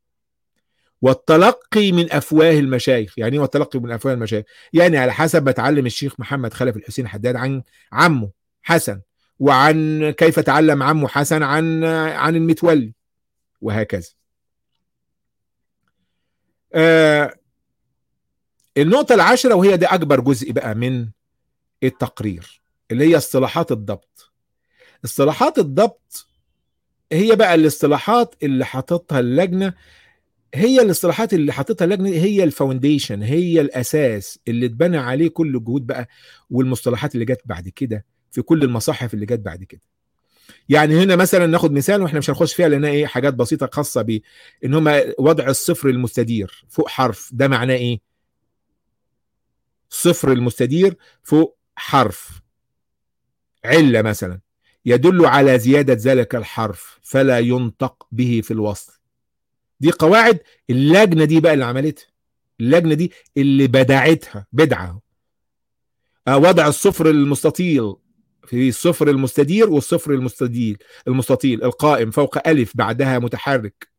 والتلقي من افواه المشايخ، يعني ايه والتلقي من افواه المشايخ؟ يعني على حسب ما تعلم الشيخ محمد خلف الحسين حداد عن عمه حسن، وعن كيف تعلم عمه حسن عن المتولي، وهكذا. النقطة العاشرة وهي دي أكبر جزء بقى من التقرير، اللي هي اصطلاحات الضبط. اصطلاحات الضبط هي بقى الاصطلاحات اللي حاططها اللجنة، هي الاصطلاحات اللي حاططها اللجنة، هي الفاونديشن، هي الأساس اللي اتبنى عليه كل الجهود بقى، والمصطلحات اللي جت بعد كده في كل المصاحف اللي جت بعد كده. يعني هنا مثلا ناخد مثال، واحنا مش هنخش فيها لانها ايه حاجات بسيطه خاصه بان هم وضع الصفر المستدير فوق حرف، ده معناه ايه؟ صفر المستدير فوق حرف عله مثلا، يدل على زيادة ذلك الحرف فلا ينطق به في الوصل. دي قواعد اللجنة دي بقى اللي عملتها، اللجنة دي اللي بدعتها بدعة. وضع الصفر المستطيل في الصفر المستدير والصفر المستطيل القائم فوق ألف بعدها متحرك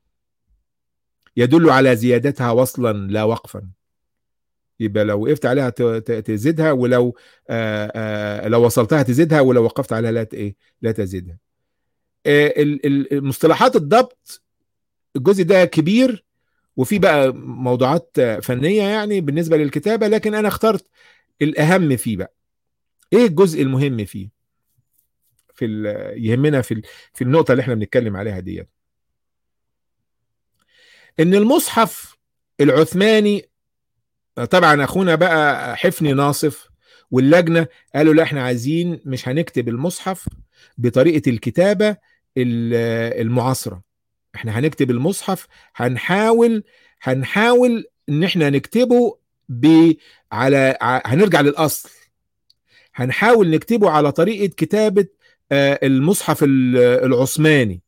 يدل على زيادتها وصلا لا وقفا. يبقى لو وقفت عليها تزيدها، ولو لو وصلتها تزيدها، ولو وقفت عليها لا تزيدها. المصطلحات الضبط الجزء ده كبير، وفي بقى موضوعات فنية يعني بالنسبة للكتابة، لكن أنا اخترت الأهم فيه بقى. إيه الجزء المهم فيه يهمنا في النقطة اللي احنا بنتكلم عليها دي، إن المصحف العثماني طبعا أخونا بقى حفني ناصف واللجنة قالوا لا احنا عايزين مش هنكتب المصحف بطريقة الكتابة المعاصرة، احنا هنكتب المصحف هنحاول ان احنا نكتبه هنرجع للاصل، هنحاول نكتبه على طريقة كتابة المصحف العثماني،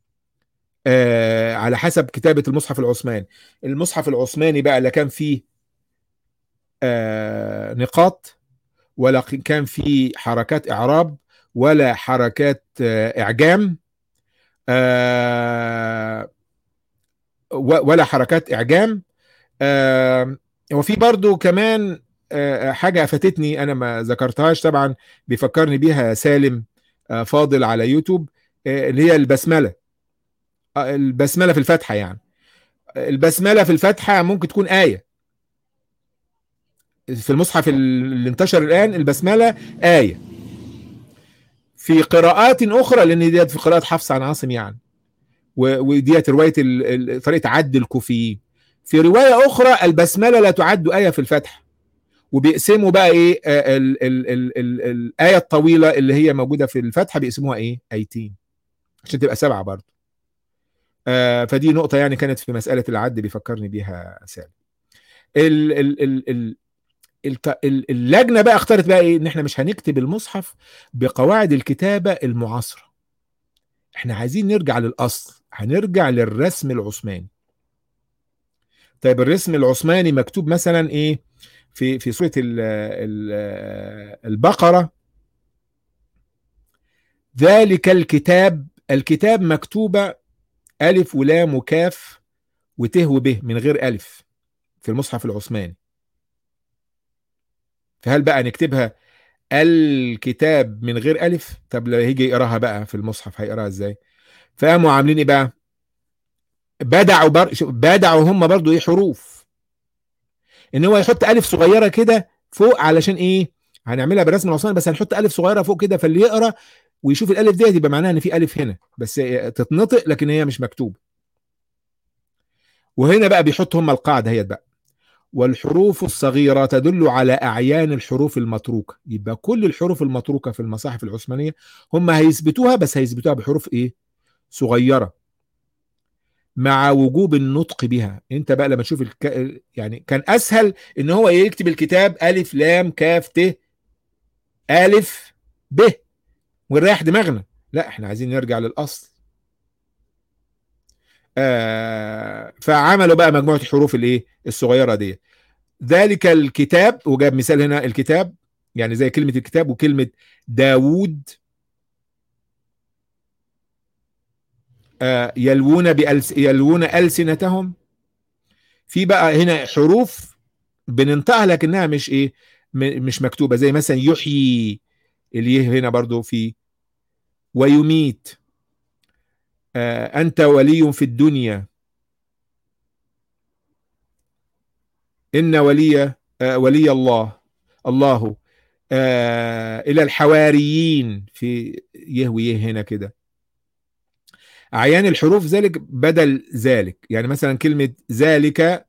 على حسب كتابة المصحف العثماني. المصحف العثماني بقى لا كان فيه نقاط، ولا كان فيه حركات إعراب، ولا حركات إعجام، ولا حركات إعجام. وفي برضو كمان حاجة أفاتتني أنا ما ذكرتهاش، طبعا بيفكرني بيها سالم فاضل على يوتيوب، اللي هي البسملة. البسملة في الفاتحة، يعني البسملة في الفاتحة ممكن تكون آية في المصحف اللي انتشر الآن. البسملة آية في قراءات أخرى، لأن ديت في قراءة حفص عن عاصم يعني، وديت رواية طريقة عد الكوفيين. في رواية أخرى البسملة لا تعد آية في الفاتحة، وبيقسموا بقى ايه الآية الطويلة اللي هي موجودة في الفاتحة بيقسموها ايه آيتين عشان تبقى 7 برضه. فدي نقطة يعني كانت في مسألة العد بيفكرني بيها سالم. اللجنة بقى اختارت بقى ايه، ان احنا مش هنكتب المصحف بقواعد الكتابة المعاصرة، احنا عايزين نرجع للأصل، هنرجع للرسم العثماني. طيب الرسم العثماني مكتوب مثلا ايه في سورة البقرة، ذلك الكتاب مكتوبة ألف ولام وكاف وت وب من غير ألف في المصحف العثماني. فهل بقى نكتبها الكتاب من غير ألف؟ طب لو هيجي يقراها بقى في المصحف هيقراها ازاي؟ فقاموا عاملين ايه بقى، بدعوا هم برضو ايه حروف، ان هو يحط ألف صغيرة كده فوق، علشان ايه هنعملها بالرسم العثماني بس هنحط ألف صغيرة فوق كده، فاللي يقرا ويشوف الألف ديت يبقى معناها ان في ألف هنا بس تتنطق لكن هي مش مكتوبة. وهنا بقى بيحط هم القاعدة هي بقى، والحروف الصغيرة تدل على أعيان الحروف المتروكة. يبقى كل الحروف المتروكة في المصاحف العثمانية هم هيثبتوها، بس هيثبتوها بحروف ايه صغيرة مع وجوب النطق بها. انت بقى لما تشوف يعني كان اسهل ان هو يكتب الكتاب الف لام كاف ت الف ب ونريح دماغنا، لا احنا عايزين نرجع للاصل. فعملوا بقى مجموعة الحروف الايه الصغيرة دي. ذلك الكتاب، وجاب مثال هنا الكتاب يعني زي كلمة الكتاب وكلمة داوود، يلوون ألسنتهم. في بقى هنا حروف بننطقها لكنها مش ايه مش مكتوبة، زي مثلا يحيي اللي هنا برضو في، ويميت، أنت ولي في الدنيا، إن ولي الله، إلى الحواريين في يهوي هنا كده. أعيان الحروف ذلك بدل ذلك، يعني مثلا كلمة ذلك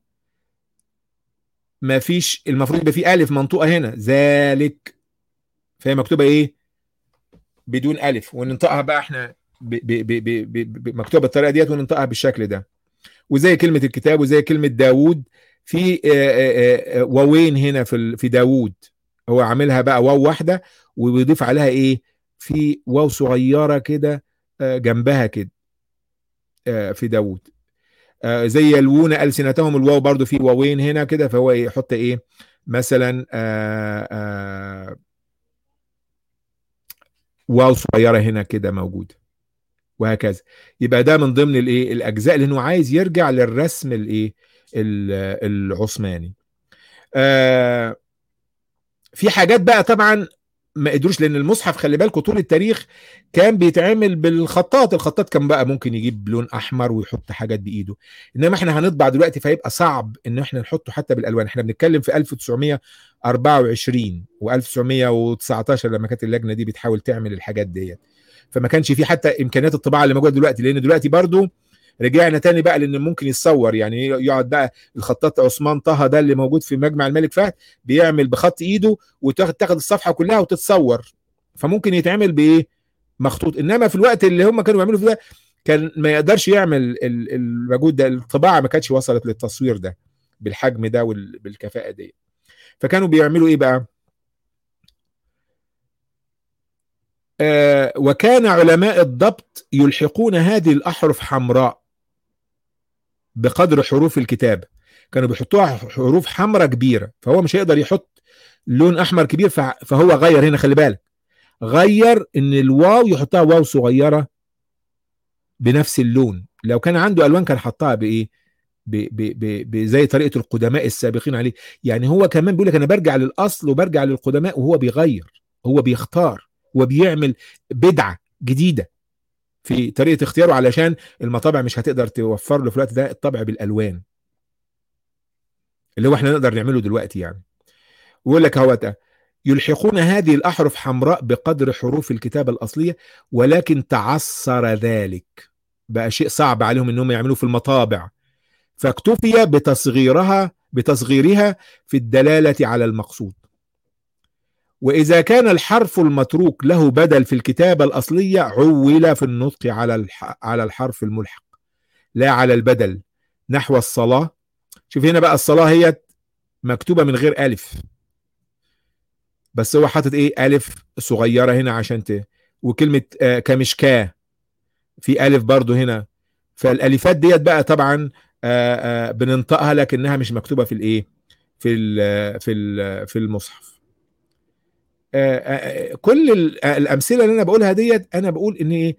ما فيش، المفروض يبقى في ألف منطوقة هنا ذلك، فهي مكتوبة إيه بدون ألف، وننطقها بقى إحنا مكتوبة بالطريقة ديت وننطقها بالشكل ده. وزي كلمة الكتاب وزي كلمة داوود في واوين هنا في داوود، هو عاملها بقى واو واحدة وبيضيف عليها ايه في واو صغيرة كده جنبها كده في داوود. زي يلوون ألسنتهم، الواو برضو في واوين هنا كده، فهو يحط ايه مثلا واو صغيرة هنا كده موجودة، وهكذا. يبقى ده من ضمن الايه الاجزاء، لانه عايز يرجع للرسم الايه العثماني. آه في حاجات بقى طبعا ما قدروش، لان المصحف خلي بالكم طول التاريخ كان بيتعمل بالخطاط. الخطاط كان بقى ممكن يجيب لون احمر ويحط حاجات بايده، انما احنا هنطبع دلوقتي فيبقى صعب ان احنا نحطه حتى بالالوان. احنا بنتكلم في 1924 و1919 لما كانت اللجنه دي بتحاول تعمل الحاجات ديت، فما كانش في حتى امكانيات الطباعه اللي موجوده دلوقتي. لان دلوقتي برضو رجعنا تاني بقى لان ممكن يتصور، يعني يقعد بقى الخطاط عثمان طه ده اللي موجود في مجمع الملك فهد بيعمل بخط ايده وتاخد الصفحه كلها وتتصور، فممكن يتعمل بايه مخطوط. انما في الوقت اللي هم كانوا بيعملوا فيه ده كان ما يقدرش يعمل المجهود ده، الطباعه ما كانتش وصلت للتصوير ده بالحجم ده وبالكفاءه دي. فكانوا بيعملوا ايه بقى؟ وكان علماء الضبط يلحقون هذه الاحرف حمراء بقدر حروف الكتاب. كانوا بيحطوها حروف حمراء كبيره، فهو مش هيقدر يحط لون احمر كبير، فهو غير هنا، خلي بالك، غير ان الواو يحطها واو صغيره بنفس اللون. لو كان عنده الوان كان حطها بايه زي طريقه القدماء السابقين عليه. يعني هو كمان بيقول لك انا برجع للاصل وبرجع للقدماء، وهو بيغير، هو بيختار وبيعمل بدعه جديده في طريقه اختياره، علشان المطابع مش هتقدر توفر له في الوقت ده الطبع بالالوان اللي هو احنا نقدر نعمله دلوقتي يعني. ويقول لك اهوت يلحقون هذه الأحرف حمراء بقدر حروف الكتابة الأصلية، ولكن تعثر ذلك، بقى شيء صعب عليهم انهم يعملوه في المطابع، فاكتفي بتصغيرها في الدلالة على المقصود. وإذا كان الحرف المتروك له بدل في الكتابة الأصلية عول في النطق على الحرف الملحق لا على البدل، نحو الصلاة. شوف هنا بقى الصلاة هي مكتوبة من غير ألف، بس هو حاطط ايه الف صغيره هنا عشان وكلمه كمشكاه في الف برضو هنا. فالالفات ديت بقى طبعا بننطقها لكنها مش مكتوبه في الايه في المصحف. كل الامثله اللي انا بقولها ديت انا بقول ان ايه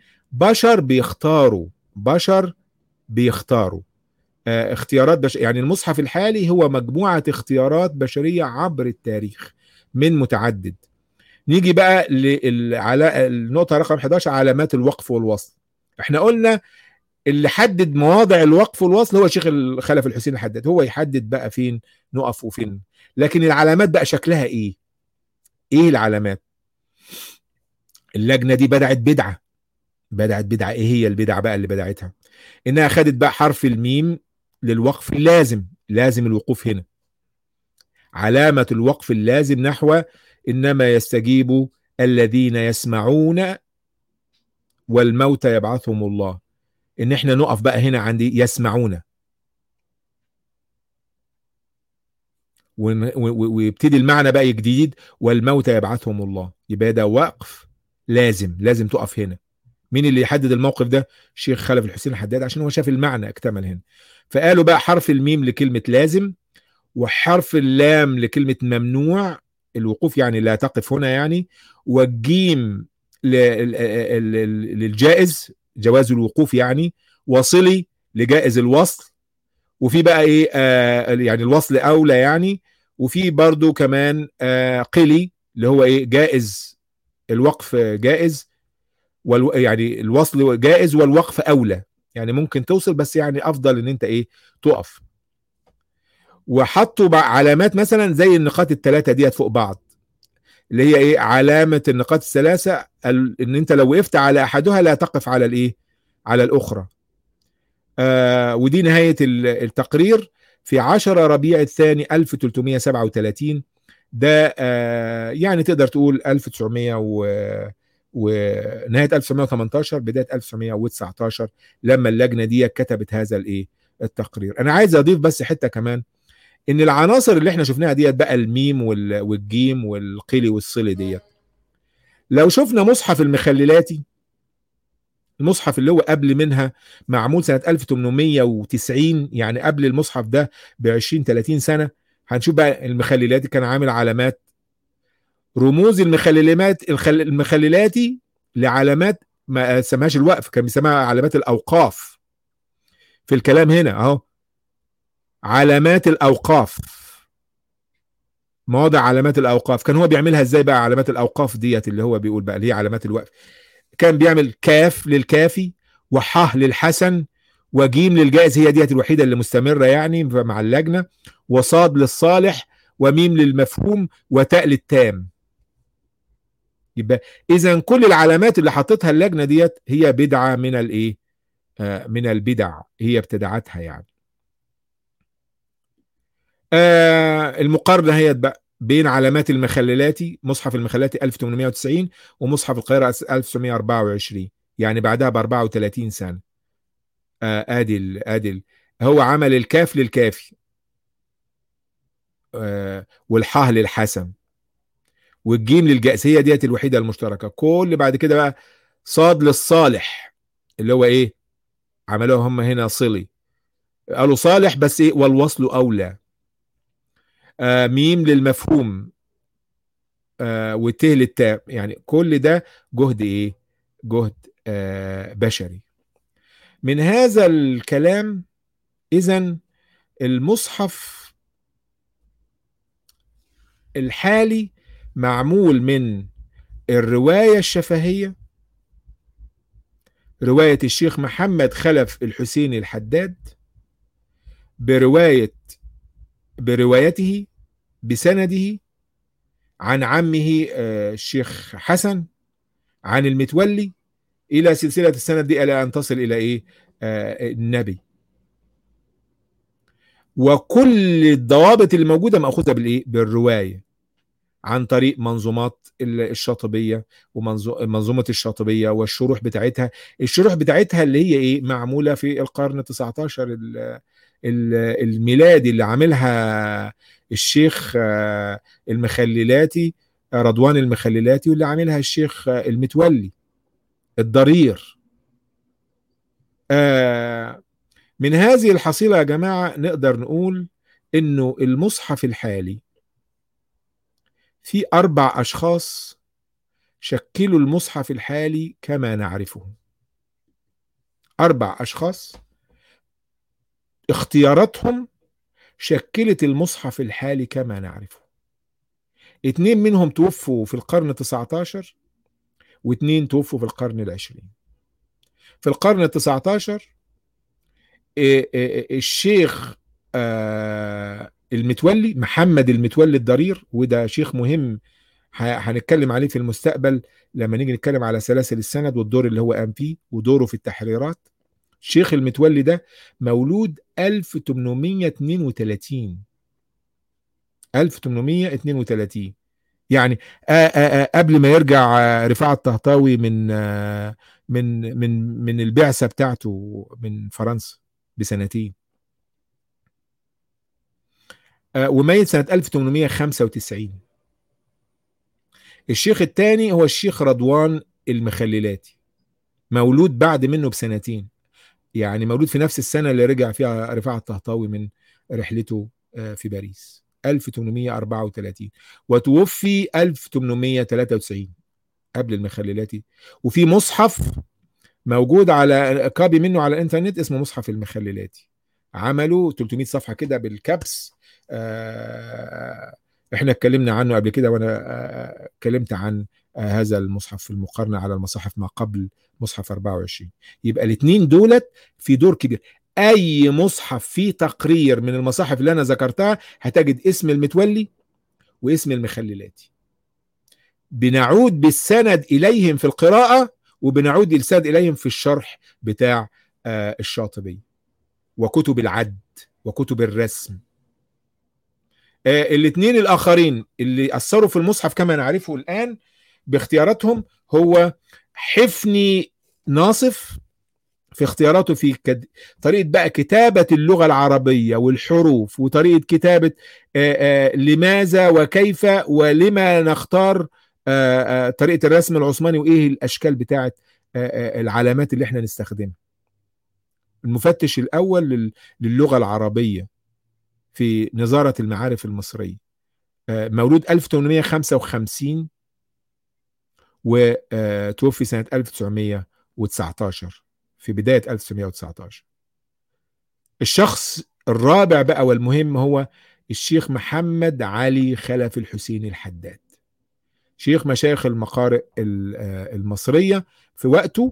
بشر بيختاروا اختيارات يعني المصحف الحالي هو مجموعه اختيارات بشريه عبر التاريخ من متعدد. نيجي بقى على النقطة رقم 11، علامات الوقف والوصل. احنا قلنا اللي حدد مواضع الوقف والوصل هو شيخ خلف الحسين الحداد، هو يحدد بقى فين نقف وفين. لكن العلامات بقى شكلها ايه؟ ايه العلامات؟ اللجنة دي بدعت بدعة. ايه هي البدعة بقى اللي بدعتها؟ انها خدت بقى حرف الميم للوقف اللازم، لازم الوقوف هنا. علامة الوقف اللازم نحو انما يستجيب الذين يسمعون والموتى يبعثهم الله، ان احنا نقف بقى هنا عند يسمعون، ويبتدي المعنى بقى جديد والموتى يبعثهم الله. يبقى ده وقف لازم تقف هنا. مين اللي يحدد الموقف ده؟ الشيخ خلف الحسين الحداد، عشان هو شاف المعنى اكتمل هنا. فقالوا بقى حرف الميم لكلمة لازم، وحرف اللام لكلمة ممنوع الوقوف، يعني لا تقف هنا يعني، والجيم للجائز جواز الوقوف يعني، وصلي لجائز الوصل، وفي بقى ايه يعني الوصل اولى يعني، وفي برضو كمان قلي اللي هو ايه جائز الوقف جائز يعني الوصل جائز والوقف اولى، يعني ممكن توصل بس يعني افضل ان انت ايه تقف. وحطوا بقى علامات مثلا زي النقاط الثلاثه ديت فوق بعض، اللي هي ايه علامه النقاط الثلاثه ان انت لو وقفت على احدها لا تقف على الايه على الاخرى. ودي نهايه التقرير في 10 ربيع الثاني 1337. ده يعني تقدر تقول 1900 ونهايه 1918 بدايه 1919 لما اللجنه دي كتبت هذا الايه التقرير. انا عايز اضيف بس حته كمان، ان العناصر اللي احنا شفناها ديت بقى الميم والجيم والقلي والصلي ديت لو شفنا مصحف المخللاتي، المصحف اللي هو قبل منها، معمول سنة 1890، يعني قبل المصحف ده ب 20 30 سنة، هنشوف بقى المخللاتي كان عامل علامات، رموز المخللاتي لعلامات ما سماهاش الوقف، كان بيسميها علامات الأوقاف. في الكلام هنا اهو، علامات الأوقاف، مواضع علامات الأوقاف. كان هو بيعملها ازاي بقى علامات الأوقاف ديت، اللي هو بيقول بقى اللي هي علامات الوقف؟ كان بيعمل كاف للكافي، وحاه للحسن، وجيم للجائز، هي ديت الوحيدة اللي مستمرة يعني مع اللجنة، وصاد للصالح، وميم للمفهوم، وتاء للتام. يبقى اذا كل العلامات اللي حطتها اللجنة ديت هي بدعة من الايه، من البدع، هي ابتدعتها يعني. المقارنة هي بقى بين علامات المخللاتي، مصحف المخللاتي 1890 ومصحف القاهرة 1924، يعني بعدها ب 34 سنة. ادي هو عمل الكاف للكافي، والحاء للحسن، والجيم للجأس، هي ديت الوحيدة المشتركة. كل بعد كده بقى صاد للصالح، اللي هو ايه، عملوها هم هنا صلي، قالوا صالح بس ايه، والوصل اولى. ميم للمفهوم، وته للتاء، يعني كل ده جهد ايه، جهد بشري. من هذا الكلام اذا المصحف الحالي معمول من الرواية الشفهية، رواية الشيخ محمد خلف الحسيني الحداد، برواية بروايته بسنده عن عمه الشيخ حسن، عن المتولي، إلى سلسلة السند دي إلى أن تصل إلى إيه، النبي. وكل الضوابط اللي موجودة مأخوذة بالإيه، بالرواية، عن طريق منظومات الشاطبية، ومنظومة الشاطبية والشروح بتاعتها. الشروح بتاعتها اللي هي ايه، معمولة في القرن 19 الميلادي، اللي عاملها الشيخ المخللاتي، رضوان المخللاتي، واللي عاملها الشيخ المتولي الضرير. من هذه الحصيلة يا جماعة نقدر نقول انه المصحف الحالي في 4 أشخاص شكلوا المصحف الحالي كما نعرفه. 4 أشخاص اختياراتهم شكلت المصحف الحالي كما نعرفه. 2 منهم توفوا في القرن 19، و2 توفوا في القرن 20. في القرن 19 الشيخ المتولي، محمد المتولي الضرير، وده شيخ مهم هنتكلم عليه في المستقبل لما نيجي نتكلم على سلاسل السند والدور اللي هو قام فيه ودوره في التحريرات. الشيخ المتولي ده مولود 1832، 1832، يعني قبل ما يرجع رفاعة الطهطاوي من البعثة بتاعته من فرنسا بسنتين. وميت سنة 1895. الشيخ الثاني هو الشيخ رضوان المخللاتي، مولود بعد منه بسنتين، يعني مولود في نفس السنة اللي رجع فيها رفاعة الطهطاوي من رحلته في باريس 1834، وتوفي 1893 قبل المخللاتي. وفي مصحف موجود على كابي منه على الانترنت اسمه مصحف المخللاتي، عملوا 300 صفحة كده بالكبس. احنا اتكلمنا عنه قبل كده، وانا اتكلمت عن هذا المصحف في المقارنة على المصاحف ما قبل مصحف 24. يبقى الاثنين دولت في دور كبير. اي مصحف فيه تقرير من المصاحف اللي انا ذكرتها هتجد اسم المتولي واسم المخللاتي. بنعود بالسند اليهم في القراءة، وبنعود بالسند اليهم في الشرح بتاع الشاطبي وكتب العد وكتب الرسم. الاثنين الاخرين اللي اثروا في المصحف كما نعرفه الان باختياراتهم هو حفني ناصف، في اختياراته في طريقة بقى كتابة اللغة العربية والحروف، وطريقة كتابة لماذا وكيف ولما نختار طريقة الرسم العثماني وإيه الأشكال بتاعت العلامات اللي احنا نستخدمها. المفتش الأول للغة العربية في نظارة المعارف المصرية، مولود 1855 وتوفي سنة 1919، في بداية 1919. الشخص الرابع بقى والمهم هو الشيخ محمد علي خلف الحسين الحداد، شيخ مشايخ المقارئ المصرية في وقته،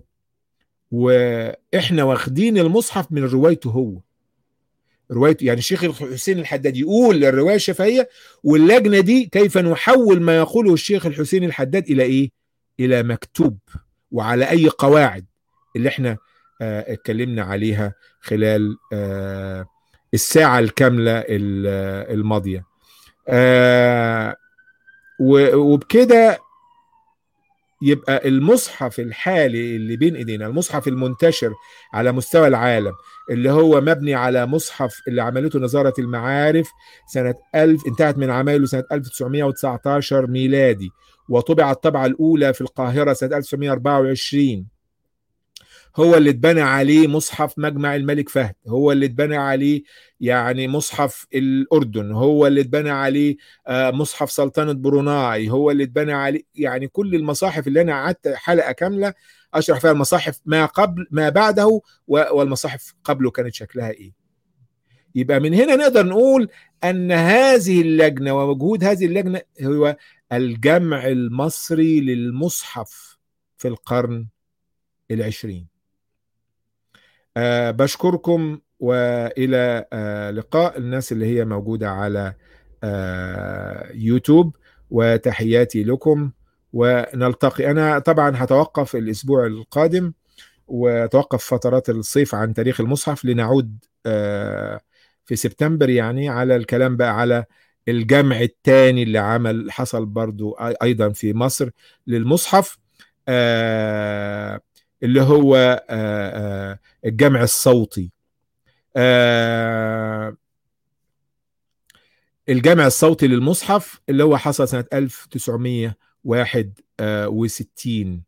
واحنا واخدين المصحف من روايته هو. روايته يعني الشيخ الحسين الحداد يقول الرواية الشفهية، واللجنة دي كيف نحول ما يقوله الشيخ الحسين الحداد إلى إيه؟ إلى مكتوب، وعلى أي قواعد اللي احنا اتكلمنا عليها خلال الساعة الكاملة الماضية. وبكده يبقى المصحف الحالي اللي بين ايدينا، المصحف المنتشر على مستوى العالم، اللي هو مبني على مصحف اللي عملته نظارة المعارف سنة 1000، انتهت من عمايله سنة 1919 ميلادي، وطبع الطبعة الأولى في القاهرة سنة 1924. هو اللي اتبنى عليه مصحف مجمع الملك فهد، هو اللي اتبنى عليه يعني مصحف الأردن، هو اللي اتبنى عليه مصحف سلطنة بروناي، هو اللي اتبنى عليه يعني كل المصاحف اللي أنا قعدت حلقة كاملة أشرح فيها المصاحف ما قبل ما بعده والمصاحف قبله كانت شكلها إيه. يبقى من هنا نقدر نقول أن هذه اللجنة ومجهود هذه اللجنة هو الجمع المصري للمصحف في القرن العشرين. بشكركم، وإلى لقاء الناس اللي هي موجودة على يوتيوب، وتحياتي لكم، ونلتقي. أنا طبعا هتوقف الأسبوع القادم وتوقف فترات الصيف عن تاريخ المصحف، لنعود في سبتمبر يعني على الكلام بقى على الجمع الثاني اللي حصل برضو أيضا في مصر للمصحف، اللي هو الجمع الصوتي. الجمع الصوتي للمصحف اللي هو حصل سنة 1961،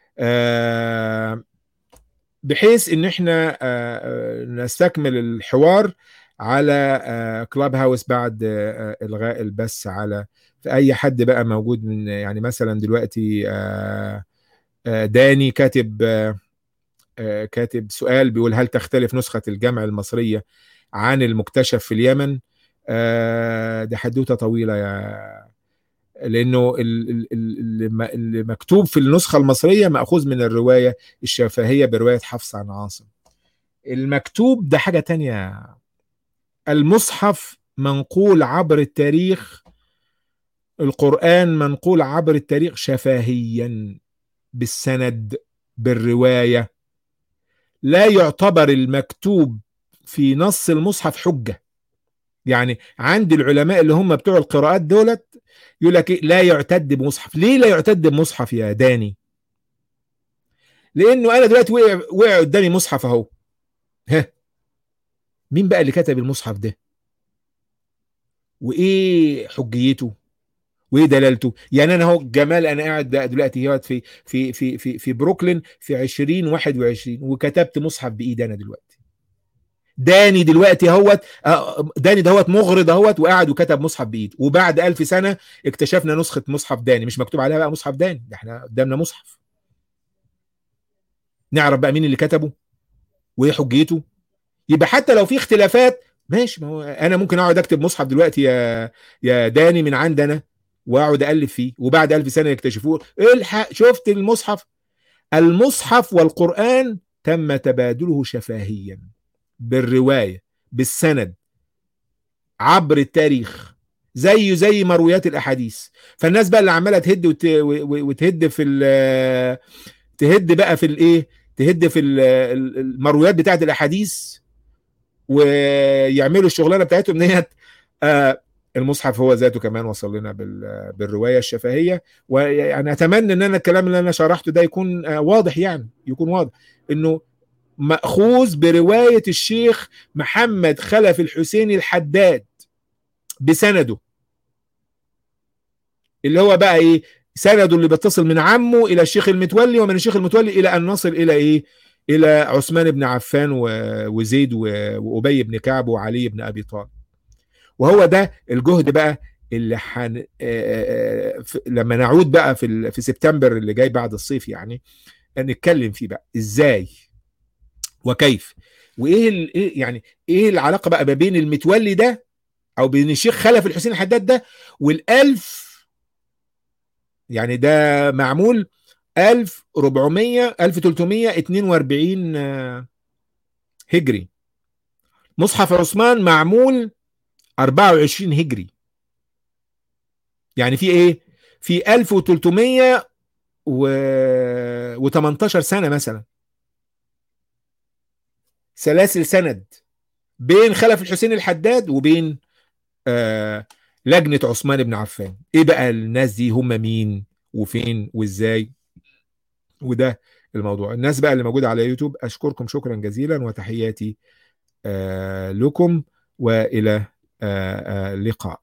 بحيث ان احنا نستكمل الحوار على كلاب هاوس بعد الغاء البث على في اي حد بقى موجود من يعني مثلا دلوقتي داني كاتب سؤال بيقول: هل تختلف نسخة الجمع المصرية عن المكتشف في اليمن؟ دي حدوتة طويلة لأنه اللي مكتوب في النسخة المصرية مأخوذ من الرواية الشفهية برواية حفص عن عاصم. المكتوب ده حاجة تانية. المصحف منقول عبر التاريخ، القرآن منقول عبر التاريخ شفهيا بالسند بالرواية. لا يعتبر المكتوب في نص المصحف حجة. يعني عند العلماء اللي هم بتوع القراءات دولت يقول لك لا يعتد بمصحف. ليه لا يعتد بمصحف يا داني؟ لانه انا دلوقتي وقع قدامي مصحف اهو، ها، مين بقى اللي كتب المصحف ده؟ وايه حجيته؟ وايه دلالته؟ يعني انا اهو جمال، انا قاعد دلوقتي هو في بروكلين في 2021 وكتبت مصحف بايدي انا دلوقتي. داني دلوقتي اهوت، داني دهوت مغرض اهوت وقاعد وكتب مصحف بايده، وبعد 1000 سنه اكتشفنا نسخه مصحف داني مش مكتوب عليها بقى مصحف داني، ده احنا قدامنا مصحف. نعرف بقى مين اللي كتبه وايه حجيته. يبقى حتى لو في اختلافات ماشي، ما هو انا ممكن اقعد اكتب مصحف دلوقتي يا داني من عندنا واقعد الف فيه، وبعد 1000 سنه يكتشفوه الحق شفت المصحف. المصحف والقرآن تم تبادله شفاهيا بالروايه بالسند عبر التاريخ، زي مرويات الاحاديث. فالناس بقى اللي عماله تهد وتهد تهد بقى في الايه، تهد في المرويات بتاعت الاحاديث، ويعملوا الشغلانه بتاعتهم ان هي المصحف هو ذاته كمان وصل لنا بالروايه الشفهيه. ويعني اتمنى ان انا الكلام اللي انا شرحته ده يكون واضح، يعني يكون واضح انه مأخوذ بروايه الشيخ محمد خلف الحسين الحداد بسنده، اللي هو بقى ايه، سند اللي بيتصل من عمه الى الشيخ المتولي، ومن الشيخ المتولي الى ان نصل الى ايه؟ الى عثمان بن عفان وزيد وابي بن كعب وعلي بن ابي طالب. وهو ده الجهد بقى اللي لما نعود بقى في سبتمبر اللي جاي بعد الصيف يعني، نتكلم فيه بقى ازاي وكيف، وايه يعني ايه العلاقه بقى ما بين المتولي ده او بين الشيخ خلف الحسين الحداد ده والالف. يعني ده معمول 1400 1342 هجري. مصحف عثمان معمول 24 هجري. يعني في ايه؟ في 1318 سنة مثلا سلاسل سند بين خلف الحسين الحداد وبين آه لجنة عثمان بن عفان. ايه بقى الناس دي؟ هم مين وفين وازاي؟ وده الموضوع. الناس بقى اللي موجودة على يوتيوب، اشكركم شكرا جزيلا، وتحياتي لكم، والى لقاء.